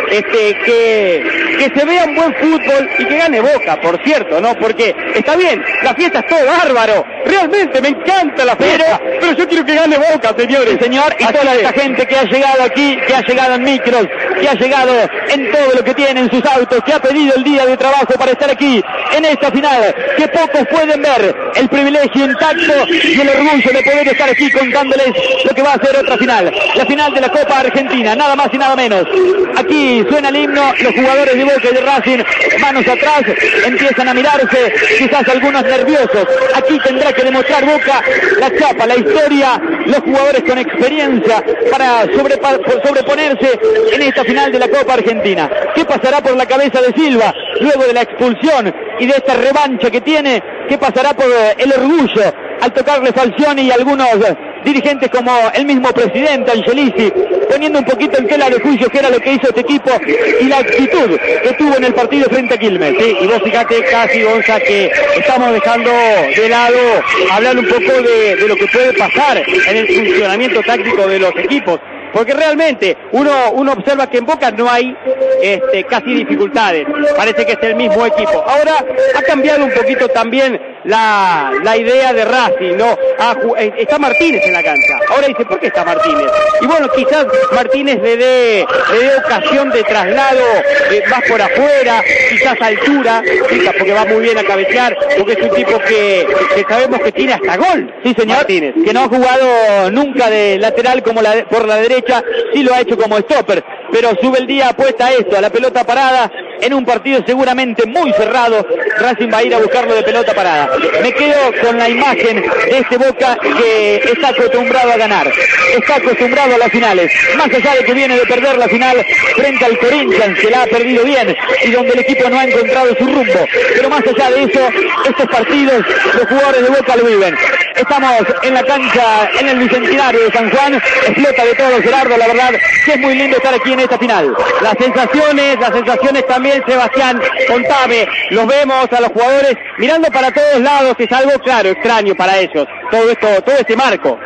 que se vea un buen fútbol y que gane Boca, por cierto, ¿no? Porque está bien, la fiesta es todo bárbaro, realmente me encanta la fiesta, pero yo quiero que gane Boca, señores. Señor, y toda esta gente que ha llegado aquí, que ha llegado en micros, que ha llegado en todo lo que tiene en sus autos, que ha pedido el día de trabajo para estar aquí en esta final, que pocos pueden ver el privilegio intacto y el orgullo de poder estar aquí contándoles lo que va a ser otra final, la final de la Copa Argentina, nada más y nada menos. Aquí suena el himno, los jugadores de Boca y de Racing, manos atrás, empiezan a mirarse, quizás algunos nerviosos. Aquí tendrá que demostrar Boca la chapa, la historia, los jugadores con experiencia para sobreponerse en esta final de la Copa Argentina. ¿Qué pasará por la cabeza de Silva luego de la expulsión y de esta revancha que tiene? ¿Qué pasará por el orgullo al tocarle Falcioni y algunos dirigentes como el mismo presidente Angelici, poniendo un poquito en tela de juicio qué era lo que hizo este equipo y la actitud que tuvo en el partido frente a Quilmes? Sí, y vos fíjate casi, Gonza, que estamos dejando de lado hablar un poco de lo que puede pasar en el funcionamiento táctico de los equipos. Porque realmente uno observa que en Boca no hay casi dificultades, parece que es el mismo equipo. Ahora ha cambiado un poquito también la idea de Racing, ¿no? Está Martínez en la cancha, ahora dice, ¿por qué está Martínez? Y bueno, quizás Martínez le dé ocasión de traslado más por afuera, quizás altura, quizás porque va muy bien a cabecear, porque es un tipo que sabemos que tiene hasta gol. Sí, señor, Martínez, que no ha jugado nunca de lateral como por la derecha, sí lo ha hecho como stopper, pero sube el día, apuesta a esto, a la pelota parada, en un partido seguramente muy cerrado. Racing va a ir a buscarlo de pelota parada. Me quedo con la imagen de este Boca que está acostumbrado a ganar, está acostumbrado a las finales, más allá de que viene de perder la final frente al Corinthians, que la ha perdido bien y donde el equipo no ha encontrado su rumbo, pero más allá de eso, estos partidos los jugadores de Boca lo viven. Estamos en la cancha, en el Bicentenario de San Juan, explota de todo Gerardo, la verdad que es muy lindo estar aquí en esta final. Las sensaciones también, Sebastián, contame, los vemos a los jugadores mirando para todos lados, que es algo claro, extraño para ellos, todo este marco.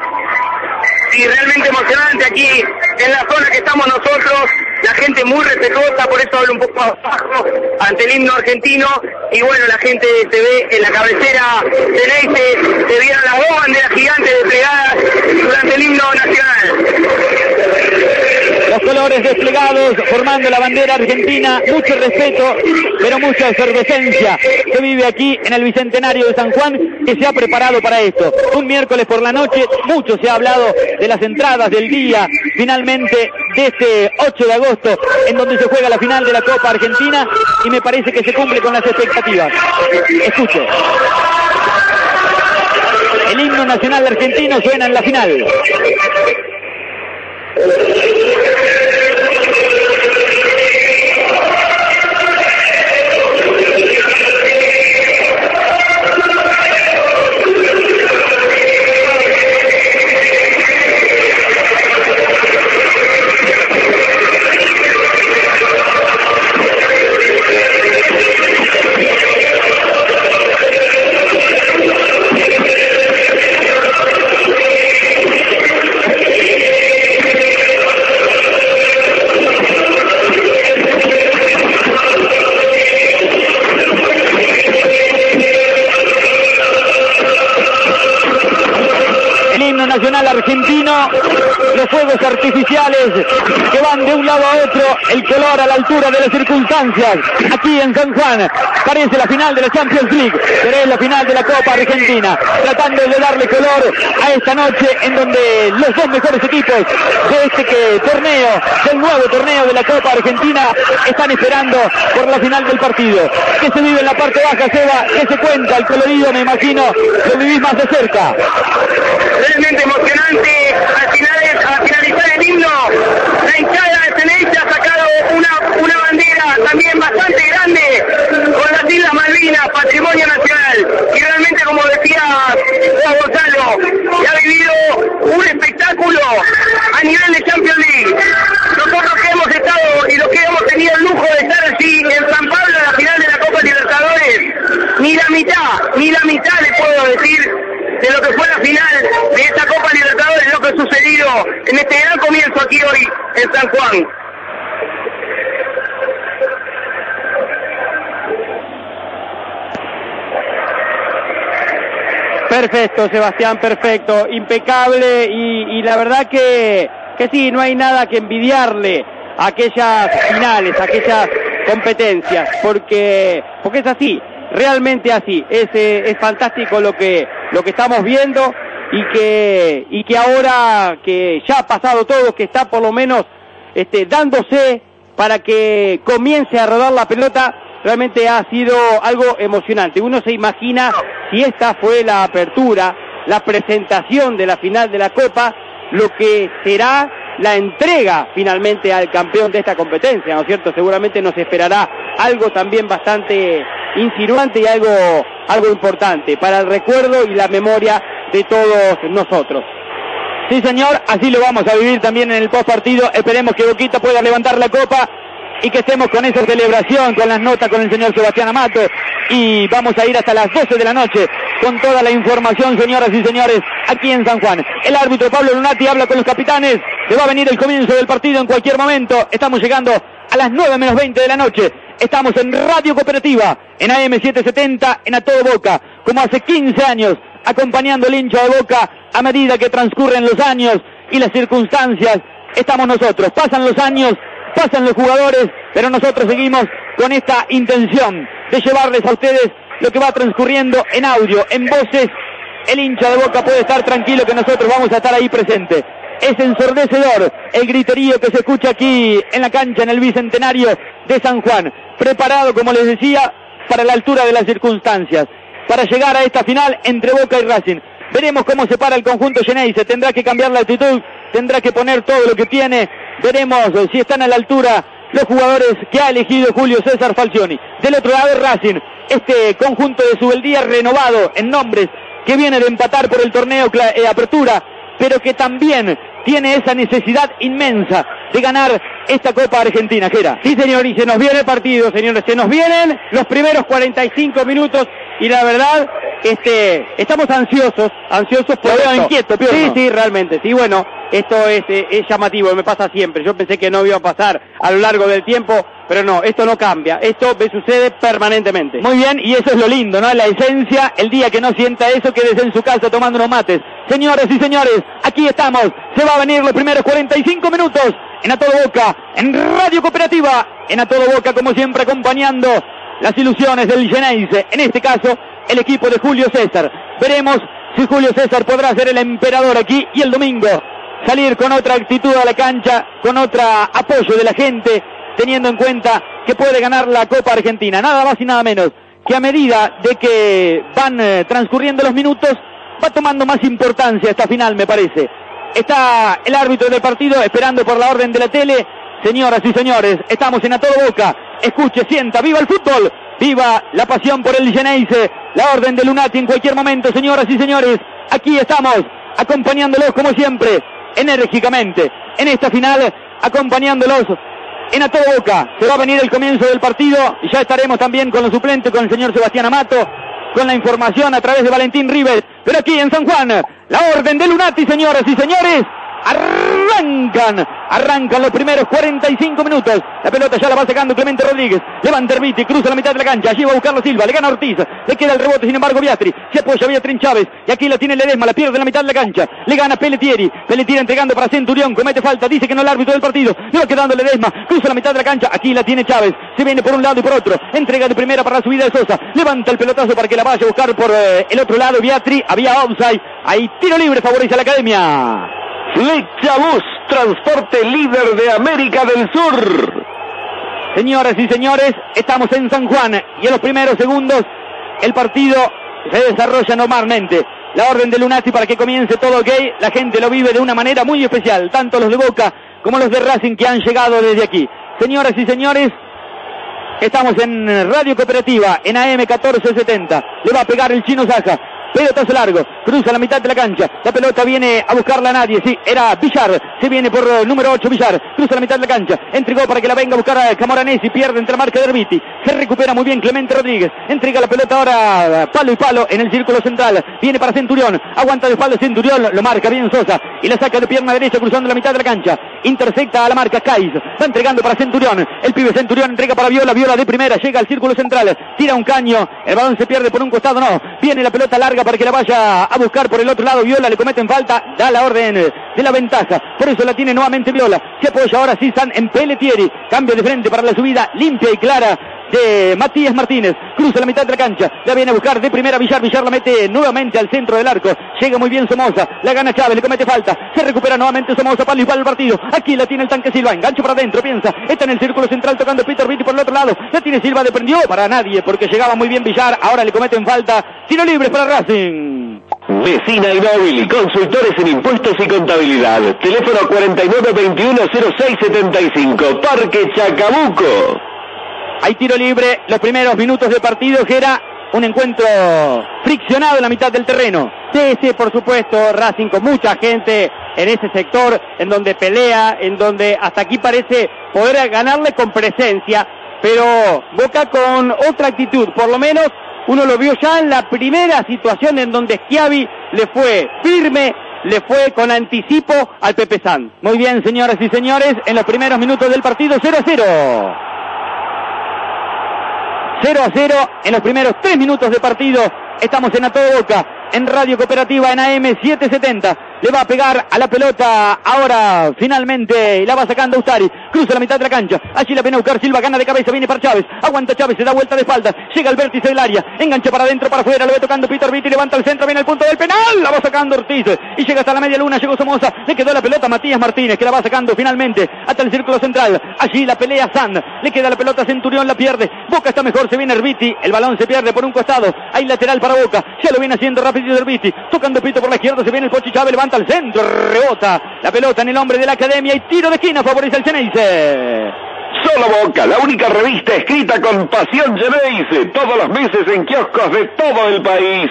Y realmente emocionante aquí en la zona que estamos nosotros, la gente muy respetuosa, por eso hablo un poco abajo ante el himno argentino, y bueno, la gente se ve en la cabecera celeste, se vieron las dos banderas gigantes desplegadas durante el himno nacional. Los colores desplegados formando la bandera argentina, mucho respeto, pero mucha efervescencia se vive aquí en el Bicentenario de San Juan, que se ha preparado para esto. Un miércoles por la noche, mucho se ha hablado de las entradas del día, finalmente, de este 8 de agosto, en donde se juega la final de la Copa Argentina, y me parece que se cumple con las expectativas. Escuche. El himno nacional argentino suena en la final. Nacional argentino, los fuegos artificiales que van de un lado a otro, el color a la altura de las circunstancias. Aquí en San Juan parece la final de la Champions League, pero es la final de la Copa Copa Argentina, tratando de darle color a esta noche en donde los dos mejores equipos de este torneo, del nuevo torneo de la Copa Argentina, están esperando por la final del partido. ¿Qué se vive en la parte baja, Seba? ¿Qué se cuenta? El colorido, me imagino, lo vivís más de cerca. Realmente emocionante. Al finalizar el himno, la hinchada de Ceneice ha sacado una bandera también bastante grande con las Islas Malvinas, patrimonio nacional. Y realmente, como decía Juan Gonzalo, se ha vivido un espectáculo a nivel de Champions League. Nosotros que hemos estado y los que hemos tenido el lujo de estar así en San Pablo en la final de la Copa Libertadores, ni la mitad le puedo decir de lo que fue la final de esta Copa Libertadores, lo que ha sucedido en este gran comienzo aquí hoy en San Juan. Perfecto, Sebastián, perfecto, impecable y la verdad que sí, no hay nada que envidiarle a aquellas finales, a aquellas competencias, porque es así, realmente así, es fantástico lo que estamos viendo y que ahora que ya ha pasado todo, que está por lo menos dándose para que comience a rodar la pelota, realmente ha sido algo emocionante. Uno se imagina si esta fue la apertura, la presentación de la final de la Copa, lo que será la entrega finalmente al campeón de esta competencia, ¿no es cierto? Seguramente nos esperará algo también bastante insinuante y algo importante para el recuerdo y la memoria de todos nosotros. Sí, señor, así lo vamos a vivir también en el post partido. Esperemos que Boquita pueda levantar la copa y que estemos con esa celebración, con las notas con el señor Sebastián Amato, y vamos a ir hasta las 12 de la noche con toda la información, señoras y señores, aquí en San Juan. El árbitro Pablo Lunati habla con los capitanes, que va a venir el comienzo del partido en cualquier momento. Estamos llegando a las 9 menos 20 de la noche. Estamos en Radio Cooperativa, en AM 770, en A Todo Boca, como hace 15 años, acompañando al hincha de Boca a medida que transcurren los años y las circunstancias. Estamos nosotros, pasan los años, pasan los jugadores, pero nosotros seguimos con esta intención de llevarles a ustedes lo que va transcurriendo en audio, en voces. El hincha de Boca puede estar tranquilo que nosotros vamos a estar ahí presentes. Es ensordecedor el griterío que se escucha aquí en la cancha, en el Bicentenario de San Juan, preparado, como les decía, para la altura de las circunstancias, para llegar a esta final entre Boca y Racing. Veremos cómo se para el conjunto Ceneice, tendrá que cambiar la actitud, tendrá que poner todo lo que tiene. Veremos si están a la altura los jugadores que ha elegido Julio César Falcioni. Del otro lado Racing, este conjunto de Subeldía renovado en nombres, que viene de empatar por el torneo Apertura, pero que también tiene esa necesidad inmensa de ganar esta Copa Argentina, Gera. Sí, señor, y se nos viene el partido, señores, se nos vienen los primeros 45 minutos y la verdad, estamos ansiosos por esto. Inquieto, Piorno. Sí, realmente, sí, bueno, esto es llamativo, me pasa siempre, yo pensé que no iba a pasar a lo largo del tiempo, pero no, esto no cambia, esto me sucede permanentemente. Muy bien, y eso es lo lindo, ¿no? La esencia, el día que no sienta eso, quédese en su casa tomando unos mates. Señoras y señores, aquí estamos, se va a venir los primeros 45 minutos en A Todo Boca, en Radio Cooperativa, en A Todo Boca, como siempre, acompañando las ilusiones del Ceneice, en este caso, el equipo de Julio César. Veremos si Julio César podrá ser el emperador aquí y el domingo salir con otra actitud a la cancha, con otro apoyo de la gente, teniendo en cuenta que puede ganar la Copa Argentina. Nada más y nada menos que a medida de que van transcurriendo los minutos, va tomando más importancia esta final, me parece. Está el árbitro del partido esperando por la orden de la tele. Señoras y señores, estamos en A Todo Boca. Escuche, sienta, viva el fútbol, viva la pasión por el Ceneice. La orden de Lunati en cualquier momento, señoras y señores. Aquí estamos, acompañándolos como siempre, enérgicamente, en esta final, acompañándolos en A Todo Boca. Se va a venir el comienzo del partido y ya estaremos también con los suplentes, con el señor Sebastián Amato, con la información a través de Valentín Rives. Pero aquí en San Juan, la orden de Lunati, señoras y señores, Arrancan los primeros 45 minutos. La pelota ya la va sacando Clemente Rodríguez. Levanta Herbiti, cruza la mitad de la cancha. Allí va a buscarlo Silva, le gana Ortiz. Le queda el rebote, sin embargo, Biatri. Se apoya Beatriz Chávez. Y aquí la tiene Ledesma, la pierde en la mitad de la cancha. Le gana Pelletieri. Pelletieri entregando para Centurión. Comete falta, dice que no el árbitro del partido. Le va quedando Ledesma. Cruza la mitad de la cancha. Aquí la tiene Chávez. Se viene por un lado y por otro. Entrega de primera para la subida de Sosa. Levanta el pelotazo para que la vaya a buscar por el otro lado. Biatri. Había offside. Ahí tiro libre, favorece a la Academia. Flecha Bus, transporte líder de América del Sur. Señoras y señores, estamos en San Juan y en los primeros segundos el partido se desarrolla normalmente. La orden de Lunati para que comience todo ok. La gente lo vive de una manera muy especial, tanto los de Boca como los de Racing que han llegado desde aquí. Señoras y señores, estamos en Radio Cooperativa, en AM 1470. Le va a pegar el Chino Saja. Pelotazo largo, cruza la mitad de la cancha. La pelota viene a buscarla a nadie. Sí, era Villar. Se viene por número 8 Villar. Cruza la mitad de la cancha. Entregó para que la venga a buscar a Camoranesi. Pierde entre la marca de Herbiti. Se recupera muy bien Clemente Rodríguez. Entrega la pelota ahora palo y palo en el círculo central. Viene para Centurión. Aguanta de espalda Centurión. Lo marca bien Sosa. Y la saca de pierna derecha cruzando la mitad de la cancha. Intersecta a la marca Caiz. Va entregando para Centurión. El pibe Centurión entrega para Viola. Viola de primera. Llega al círculo central. Tira un caño. El balón se pierde por un costado. No. Viene la pelota larga para que la vaya a buscar por el otro lado. Viola le cometen falta, da la orden de la ventaja, por eso la tiene nuevamente Viola. Se apoya ahora sí San en Pelletieri, cambio de frente para la subida limpia y clara de Matías Martínez. Cruza la mitad de la cancha, la viene a buscar de primera Villar. Villar la mete nuevamente al centro del arco. Llega muy bien Somoza, la gana Chávez, le comete falta. Se recupera nuevamente Somoza, palo y palo el partido. Aquí la tiene el tanque Silva, engancho para adentro, piensa. Está en el círculo central tocando Peter Vitti por el otro lado. La tiene Silva, desprendió para nadie porque llegaba muy bien Villar. Ahora le cometen falta. Tiro libre para Racing. Vecina y móvil, consultores en impuestos y contabilidad. Teléfono 4921-0675, Parque Chacabuco. Hay tiro libre, los primeros minutos de partido, que era un encuentro friccionado en la mitad del terreno. Sí, por supuesto, Racing con mucha gente en ese sector, en donde pelea, en donde hasta aquí parece poder ganarle con presencia, pero Boca con otra actitud, por lo menos uno lo vio ya en la primera situación en donde Schiavi le fue firme, le fue con anticipo al Pepe San. Muy bien, señoras y señores, en los primeros minutos del partido 0-0. 0-0 en los primeros 3 minutos de partido. Estamos en A Todo Boca, en Radio Cooperativa, en AM 770. Le va a pegar a la pelota ahora finalmente, la va sacando Ustari. Cruza la mitad de la cancha, allí la viene a buscar Silva, gana de cabeza, viene para Chávez. Aguanta Chávez, se da vuelta de espaldas, llega al vértice del área, engancha para adentro, para afuera, lo ve tocando Peter Vitti, levanta el centro, viene al punto del penal, la va sacando Ortiz. Y llega hasta la media luna, llegó Somoza, le quedó la pelota a Matías Martínez, que la va sacando finalmente hasta el círculo central. Allí la pelea Sand, le queda la pelota a Centurión, la pierde. Boca está mejor, se viene Herbiti, el balón se pierde por un costado. Hay lateral para Boca, ya lo viene haciendo rápido Herbiti, tocando Pito por la izquierda, se viene el Pochi Chávez, levanta al centro, rebota la pelota en el hombre de la Academia y tiro de esquina, favorece al Xeneize. Solo Boca, la única revista escrita con pasión Xeneize, todos los meses en kioscos de todo el país.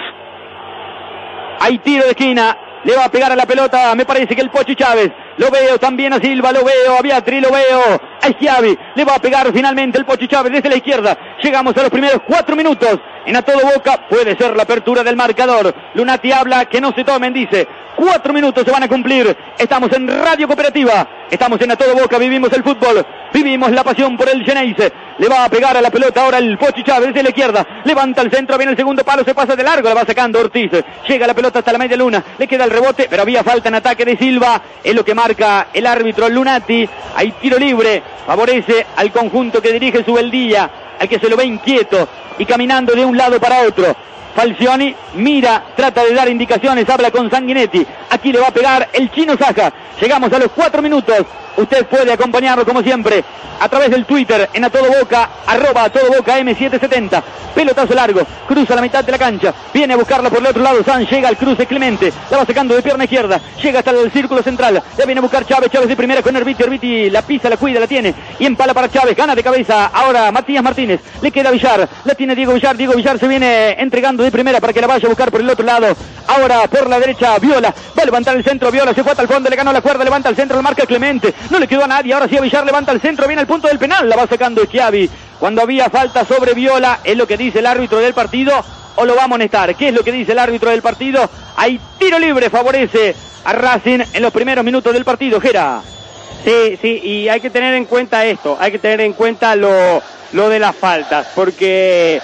Hay tiro de esquina, le va a pegar a la pelota, me parece que el Pochi Chávez. Lo veo también a Silva, lo veo a Biatri, lo veo a Schiavi. Le va a pegar finalmente el Pochi Chávez desde la izquierda. Llegamos a los primeros 4 minutos. En A Todo Boca puede ser la apertura del marcador. Lunati habla, que no se tomen, dice. 4 minutos se van a cumplir. Estamos en Radio Cooperativa. Estamos en A Todo Boca, vivimos el fútbol. Vivimos la pasión por el Xeneize. Le va a pegar a la pelota ahora el Pochi Chávez desde la izquierda. Levanta el centro, viene el segundo palo, se pasa de largo, la va sacando Ortiz. Llega la pelota hasta la media luna. Le queda el rebote, pero había falta en ataque de Silva. Es lo que marca el árbitro Lunati. Hay tiro libre, favorece al conjunto que dirige Subeldía, al que se lo ve inquieto y caminando de un lado para otro. Falcioni mira, trata de dar indicaciones, habla con Sanguinetti. Aquí le va a pegar el Chino Saja. Llegamos a los 4 minutos. Usted puede acompañarlo como siempre a través del Twitter en A Todo Boca, @ATodoBoca M770. Pelotazo largo, cruza la mitad de la cancha, viene a buscarla por el otro lado. San llega al cruce Clemente, la va sacando de pierna izquierda, llega hasta el círculo central, la viene a buscar Chávez, Chávez de primera con Herbiti, Herbiti la pisa, la cuida, la tiene y empala para Chávez, gana de cabeza ahora Matías Martínez, le queda Villar, la tiene Diego Villar se viene entregando de primera para que la vaya a buscar por el otro lado. Ahora por la derecha Viola, va a levantar el centro, Viola se fue hasta el fondo, le ganó la cuerda, levanta el centro, la marca Clemente, no le quedó a nadie, ahora sí a Villar, levanta el centro, viene al punto del penal, la va sacando Schiavi. Cuando había falta sobre Viola, es lo que dice el árbitro del partido, o lo va a amonestar. ¿Qué es lo que dice el árbitro del partido? Hay tiro libre, favorece a Racing en los primeros minutos del partido, Gera. Sí, y hay que tener en cuenta esto, hay que tener en cuenta lo de las faltas, porque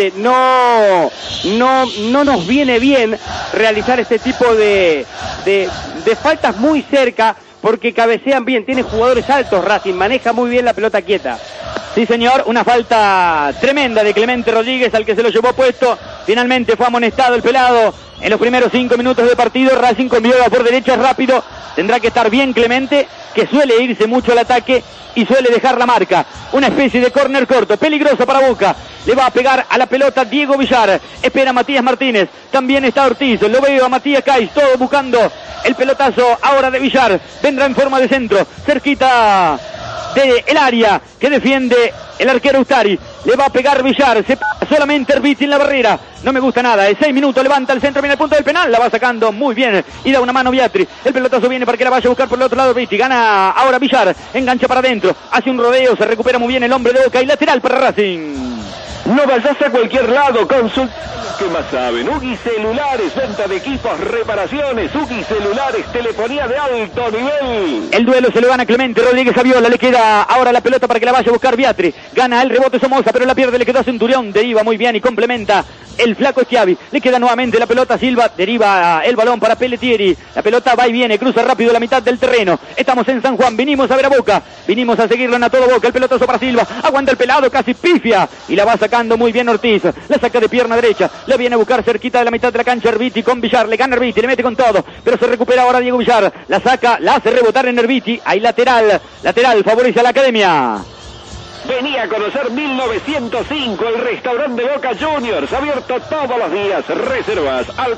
no nos viene bien realizar este tipo de faltas muy cerca, porque cabecean bien, tiene jugadores altos Racing, maneja muy bien la pelota quieta. Sí, señor, una falta tremenda de Clemente Rodríguez, al que se lo llevó puesto. Finalmente fue amonestado el pelado en los primeros 5 minutos de partido. Racing convió por derecha rápido. Tendrá que estar bien Clemente, que suele irse mucho al ataque y suele dejar la marca. Una especie de córner corto, peligroso para Boca. Le va a pegar a la pelota Diego Villar. Espera Matías Martínez. También está Ortiz. Lo veo a Matías Cais, todo buscando el pelotazo ahora de Villar. Vendrá en forma de centro, cerquita del área que defiende el arquero Ustari. Le va a pegar Villar, se pasa solamente Herbiti en la barrera. No me gusta nada, 6 minutos, levanta el centro, viene al punto del penal, la va sacando muy bien y da una mano Beatriz. El pelotazo viene para que la vaya a buscar por el otro lado Herbiti. Gana ahora Villar, engancha para adentro, hace un rodeo, se recupera muy bien el hombre de Boca y lateral para Racing. No vayas a cualquier lado, consulta los que más saben. UGI Celulares, venta de equipos, reparaciones. UGI Celulares, telefonía de alto nivel. El duelo se lo gana Clemente Rodríguez a Viola. Le queda ahora la pelota para que la vaya a buscar Beatriz. Gana el rebote Somoza, pero la pierde, le quedó a Centurión. Deriva muy bien y complementa el flaco Schiavi. Le queda nuevamente la pelota a Silva. Deriva el balón para Pelletieri. La pelota va y viene, cruza rápido la mitad del terreno. Estamos en San Juan, vinimos a ver a Boca. Vinimos a seguirlo en a todo Boca. El pelotazo para Silva. Aguanta el pelado, casi pifia. Y la va sacando muy bien Ortiz. La saca de pierna derecha. La viene a buscar cerquita de la mitad de la cancha Herbiti con Villar. Le gana Herbiti, le mete con todo. Pero se recupera ahora Diego Villar. La saca, la hace rebotar en Herbiti. Hay lateral. Lateral favorece a la Academia. Venía a conocer 1905, el restaurante de Boca Juniors, abierto todos los días. Reservas al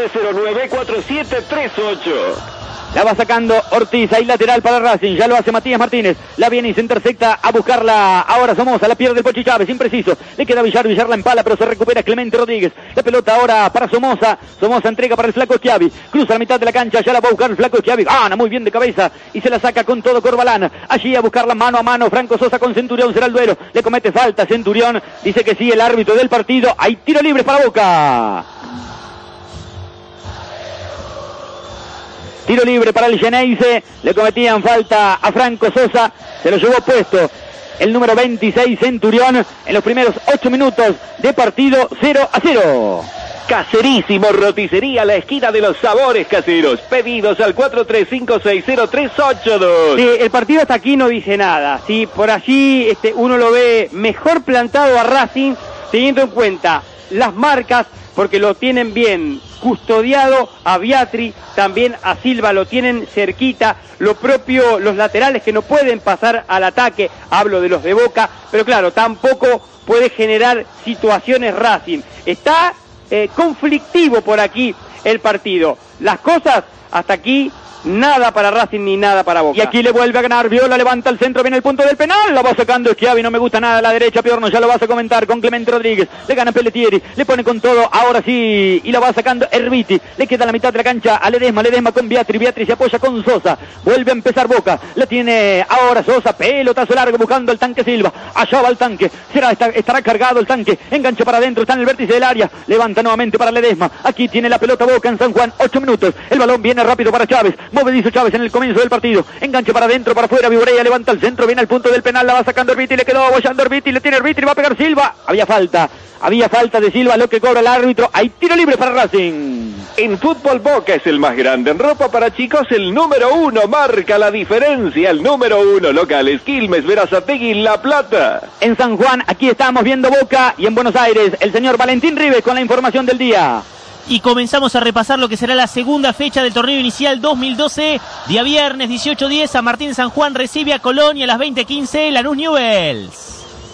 4309-4738. La va sacando Ortiz, ahí lateral para Racing, ya lo hace Matías Martínez, la viene y se intersecta a buscarla ahora Somoza, la pierde el Pochi Chávez, impreciso, le queda Villar, Villar la empala, pero se recupera Clemente Rodríguez, la pelota ahora para Somoza, Somoza entrega para el flaco Schiavi, cruza la mitad de la cancha, ya la va a buscar el flaco Schiavi, gana muy bien de cabeza y se la saca con todo Corbalán, allí a buscarla mano a mano, Franco Sosa con Centurión, será el duelo, le comete falta Centurión, dice que sí el árbitro del partido, hay tiro libre para Boca. Tiro libre para el Geneise, le cometían falta a Franco Sosa, se lo llevó puesto el número 26 Centurión en los primeros 8 minutos de partido, 0-0. Caserísimo, roticería, la esquina de los sabores caseros. Pedidos al 43560382. Sí, el partido hasta aquí no dice nada. Sí, por allí uno lo ve mejor plantado a Racing, teniendo en cuenta las marcas, porque lo tienen bien custodiado a Beatriz, también a Silva lo tienen cerquita, lo propio los laterales que no pueden pasar al ataque, hablo de los de Boca, pero claro, tampoco puede generar situaciones Racing. Está conflictivo por aquí el partido. Las cosas hasta aquí, nada para Racing ni nada para Boca. Y aquí le vuelve a ganar Viola, levanta el centro, viene el punto del penal, la va sacando Schiavi, no me gusta nada a la derecha, Piorno, ya lo vas a comentar con Clemente Rodríguez, le gana Pelletieri, le pone con todo, ahora sí, y la va sacando Herbiti, le queda la mitad de la cancha a Ledesma con Beatriz se apoya con Sosa, vuelve a empezar Boca, la tiene ahora Sosa, pelotazo largo buscando el tanque Silva, allá va el tanque, estará cargado el tanque, engancha para adentro, está en el vértice del área, levanta nuevamente para Ledesma, aquí tiene la pelota Boca en San Juan, 8 minutos, el balón viene rápido para Chávez, movedizo Chávez en el comienzo del partido, enganche para adentro, para afuera, Viboreya levanta el centro, viene al punto del penal, la va sacando Herbiti, le quedó abollando Herbiti, le tiene Herbiti, va a pegar Silva, había falta de Silva, lo que cobra el árbitro, hay tiro libre para Racing. En fútbol Boca es el más grande, en ropa para chicos el número 1, marca la diferencia, el número 1, locales Quilmes, Verazategui, La Plata. En San Juan, aquí estamos viendo Boca, y en Buenos Aires, el señor Valentín Rives con la información del día. Y comenzamos a repasar lo que será la segunda fecha del torneo inicial 2012. Día viernes 18:10, San Martín San Juan recibe a Colón y a las 20:15 Lanús Newell's.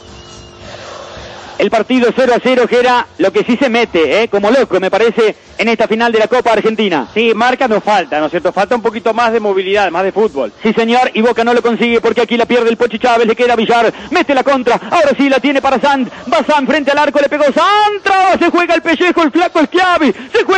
El partido 0-0, Gera, lo que sí se mete, como loco, me parece, en esta final de la Copa Argentina. Sí, marca nos falta, ¿no es cierto? Falta un poquito más de movilidad, más de fútbol. Sí, señor, y Boca no lo consigue porque aquí la pierde el Pochi Chávez, le queda Villar, mete la contra, ahora sí la tiene para Sant, va Sant frente al arco, le pegó Sant, se juega el pellejo el flaco Schiavi,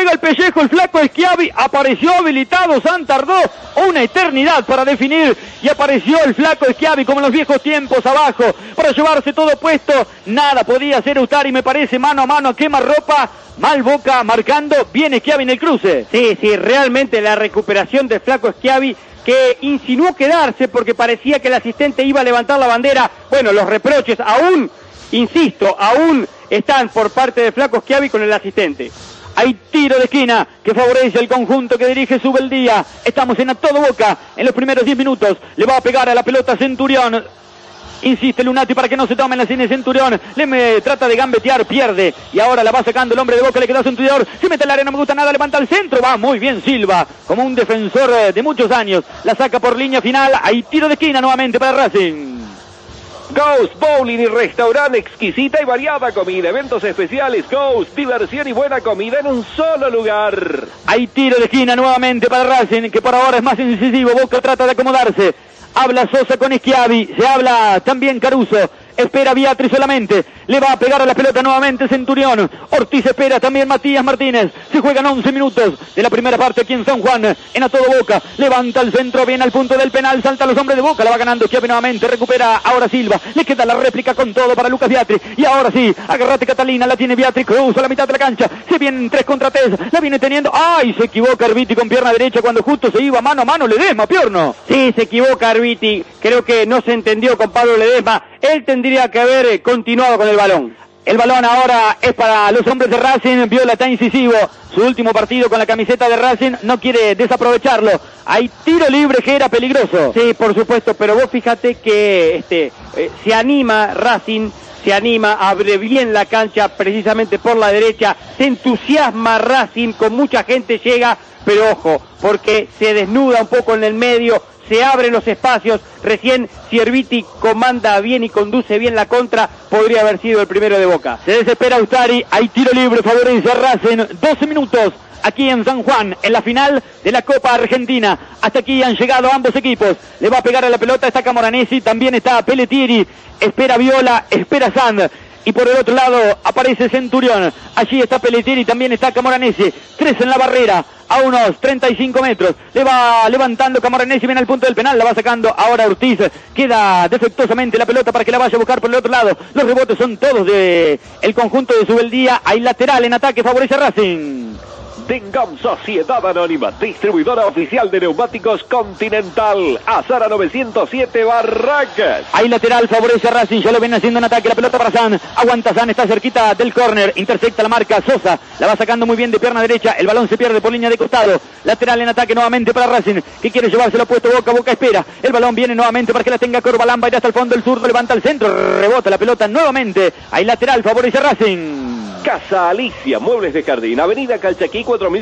apareció habilitado, Sant tardó una eternidad para definir y apareció el flaco Schiavi como en los viejos tiempos abajo, para llevarse todo puesto, nada podía podría ser Ustari, me parece, mano a mano, quema ropa, mal Boca marcando, viene Schiavi en el cruce. Sí, realmente la recuperación del flaco Schiavi, que insinuó quedarse porque parecía que el asistente iba a levantar la bandera. Bueno, los reproches aún, insisto, aún están por parte del flaco Schiavi con el asistente. Hay tiro de esquina que favorece al conjunto que dirige Subeldía. Estamos en A Todo Boca en los primeros 10 minutos. Le va a pegar a la pelota Centurión. Insiste Lunati para que no se tomen la cine Centurión. Trata de gambetear, pierde. Y ahora la va sacando el hombre de Boca, le queda a Centurión. Se mete al área, no me gusta nada, levanta al centro. Va muy bien Silva, como un defensor de muchos años. La saca por línea final. Hay tiro de esquina nuevamente para Racing. Ghost Bowling y Restaurante, exquisita y variada comida, eventos especiales, Ghost, diversión y buena comida en un solo lugar. Hay tiro de esquina nuevamente para Racing, que por ahora es más incisivo. Boca trata de acomodarse. Habla Sosa con Schiavi, se habla también Caruso. Espera Viatri solamente, le va a pegar a la pelota nuevamente Centurión. Ortiz espera también Matías Martínez. Se juegan 11 minutos de la primera parte aquí en San Juan, en A Todo Boca. Levanta el centro, viene al punto del penal, salta a los hombres de Boca, la va ganando Schiavi nuevamente, recupera ahora Silva. Le queda la réplica con todo para Lucas Viatri. Y ahora sí, agárrate Catalina, la tiene Viatri, cruza la mitad de la cancha. Se vienen 3 contra 3, la viene teniendo. ¡Ay! Se equivoca Arbiti con pierna derecha cuando justo se iba mano a mano Ledesma, Piorno. Sí, se equivoca Arbiti, creo que no se entendió con Pablo Ledesma. Él tendría que haber continuado con el balón. El balón ahora es para los hombres de Racing. Viola está incisivo. Su último partido con la camiseta de Racing, no quiere desaprovecharlo. Hay tiro libre que era peligroso. Sí, por supuesto, pero vos fíjate que se anima Racing, se anima, abre bien la cancha precisamente por la derecha, se entusiasma Racing, con mucha gente llega, pero ojo, porque se desnuda un poco en el medio, se abren los espacios. Recién si Arbiti comanda bien y conduce bien la contra, podría haber sido el primero de Boca. Se desespera Ustari, hay tiro libre, favorece a Racing. 12 minutos aquí en San Juan, en la final de la Copa Argentina. Hasta aquí han llegado ambos equipos. Le va a pegar a la pelota, está Camoranesi, también está Pelletieri, espera Viola, espera Sand. Y por el otro lado aparece Centurión. Allí está Pelletieri, también está Camoranesi. 3 en la barrera, a unos 35 metros. Le va levantando Camoranesi, viene al punto del penal, la va sacando ahora Ortiz. Queda defectuosamente la pelota para que la vaya a buscar por el otro lado. Los rebotes son todos de el conjunto de Subeldía. Hay lateral en ataque, favorece a Racing. Dengam Sociedad Anónima, distribuidora oficial de neumáticos Continental, Azara 907 Barracas. Hay lateral, favorece a Racing, ya lo ven haciendo un ataque, la pelota para San, aguanta San, está cerquita del córner, intersecta la marca Sosa, la va sacando muy bien de pierna derecha, el balón se pierde por línea de costado, lateral en ataque nuevamente para Racing, que quiere llevárselo puesto Boca espera, el balón viene nuevamente para que la tenga Corbalán, va hasta el fondo, el zurdo levanta al centro, rebota la pelota nuevamente, hay lateral, favorece a Racing. Casa Alicia, Muebles de Jardín, Avenida Calchaquí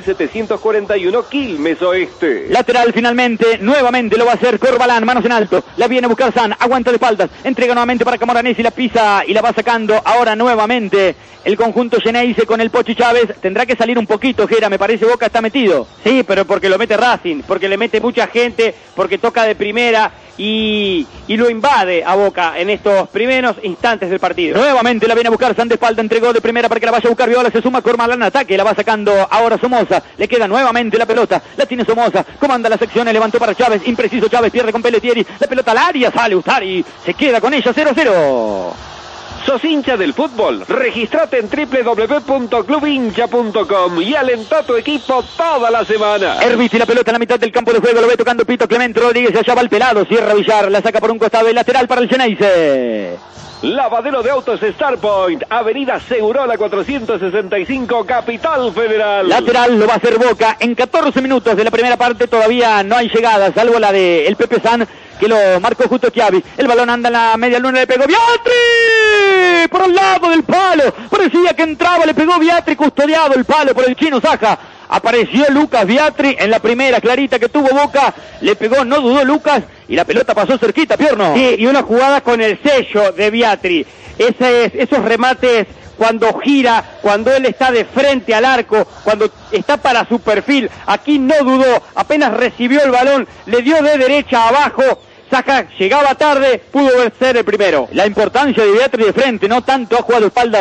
4741, Quilmes Oeste. Lateral finalmente, nuevamente lo va a hacer Corbalán, manos en alto, la viene a buscar San, aguanta de espaldas, entrega nuevamente para Camoranesi, la pisa y la va sacando ahora nuevamente el conjunto Geneise con el Pochi Chávez. Tendrá que salir un poquito, Gera, me parece Boca está metido. Sí, pero porque lo mete Racing, porque le mete mucha gente, porque toca de primera y lo invade a Boca en estos primeros instantes del partido. Nuevamente la viene a buscar San de espalda, entregó de primera para que la vaya a buscar Viola, se suma Corbalán al ataque, la va sacando ahora Somoza, le queda nuevamente la pelota, la tiene Somoza, comanda las secciones, levantó para Chávez, impreciso Chávez, pierde con Pelletieri, la pelota al área, sale Ustari, se queda con ella 0-0. ¿Sos hincha del fútbol? Registrate en www.clubhincha.com y alentá a tu equipo toda la semana. Herbiti, la pelota en la mitad del campo de juego, lo ve tocando Pito Clemente Rodríguez, allá va el pelado, cierra Villar, la saca por un costado y lateral para el Geneise. Lavadero de autos Starpoint, Avenida Segurola 465, Capital Federal. Lateral lo va a hacer Boca en 14 minutos de la primera parte, todavía no hay llegada, salvo la de el Pepe San, que lo marcó justo Schiavi. El balón anda en la media luna, le pegó Viatri por el lado del palo, parecía que entraba, le pegó Viatri, custodiado el palo por el chino Saja. Apareció Lucas Viatri en la primera clarita que tuvo Boca, le pegó, no dudó Lucas y la pelota pasó cerquita, Piorno. Sí, y una jugada con el sello de Viatri, esos remates cuando gira, cuando él está de frente al arco, cuando está para su perfil, aquí no dudó, apenas recibió el balón, le dio de derecha abajo, Saja llegaba tarde, pudo ser el primero. La importancia de Viatri de frente, no tanto ha jugado espaldas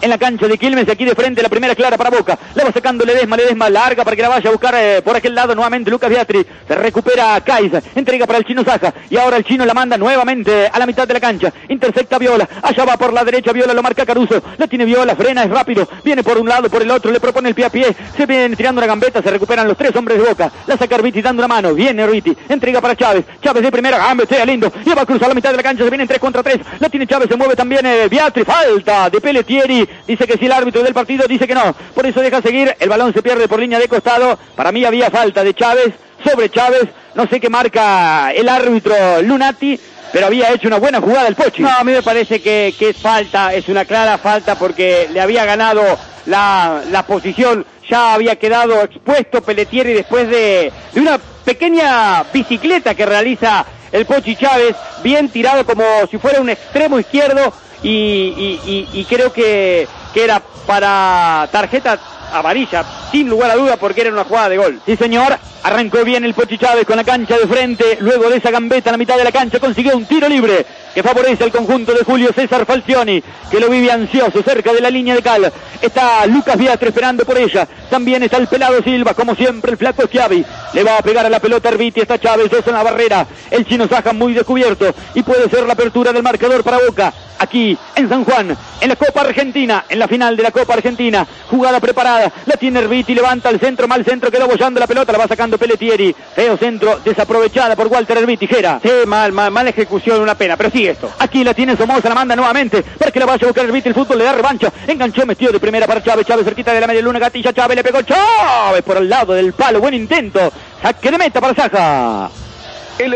en la cancha de Quilmes, aquí de frente la primera clara para Boca, la va sacando Ledesma larga para que la vaya a buscar por aquel lado nuevamente Lucas Beatriz, se recupera Kaiser, entrega para el Chino Saja, y ahora el Chino la manda nuevamente a la mitad de la cancha, intersecta Viola, allá va por la derecha Viola, lo marca Caruso, la tiene Viola, frena, es rápido, viene por un lado, por el otro, le propone el pie a pie, se viene tirando una gambeta, se recuperan los 3 hombres de Boca, la saca Arbiti dando una mano, viene Arbiti, entrega para Chávez de primera, gambetea lindo, lleva a cruzar la mitad de la cancha, se viene en 3 contra 3, la tiene Chávez, se mueve también Beatriz, falta de Pelletieri, dice que si el árbitro del partido dice que no, por eso deja seguir, el balón se pierde por línea de costado, para mí había falta de Chávez, sobre Chávez, no sé qué marca el árbitro Lunati, pero había hecho una buena jugada el Pochi. No, a mí me parece que es falta, es una clara falta porque le había ganado la posición, ya había quedado expuesto Pelletieri después de una pequeña bicicleta que realiza el Pochi Chávez, bien tirado como si fuera un extremo izquierdo y creo que era para tarjeta amarilla, sin lugar a duda, porque era una jugada de gol. Sí, señor, arrancó bien el Pochi Chávez con la cancha de frente, luego de esa gambeta a la mitad de la cancha consiguió un tiro libre que favorece al conjunto de Julio César Falcioni, que lo vive ansioso cerca de la línea de cal. Está Lucas Beatriz esperando por ella, también está el pelado Silva, como siempre el flaco Schiavi, le va a pegar a la pelota Arbiti, está Chávez, dos en la barrera, el Chino Saja muy descubierto, y puede ser la apertura del marcador para Boca, aquí en San Juan, en la Copa Argentina, en la final de la Copa Argentina, jugada preparada, la tiene Arbiti, levanta el centro, mal centro, quedó bollando la pelota, la va sacando Pelletieri, feo centro, desaprovechada por Walter Arbiti, Jera. Sí, mal ejecución, una pena, pero sigue esto. Aquí la tiene Somoza, la manda nuevamente, para que la vaya a buscar Arbiti, el fútbol le da revancha, enganchó, metió de primera para Chávez, Chávez cerquita de la media luna, Gatilla, Chávez le pegó, Chávez por el lado del palo, buen intento, saque de meta para Saja.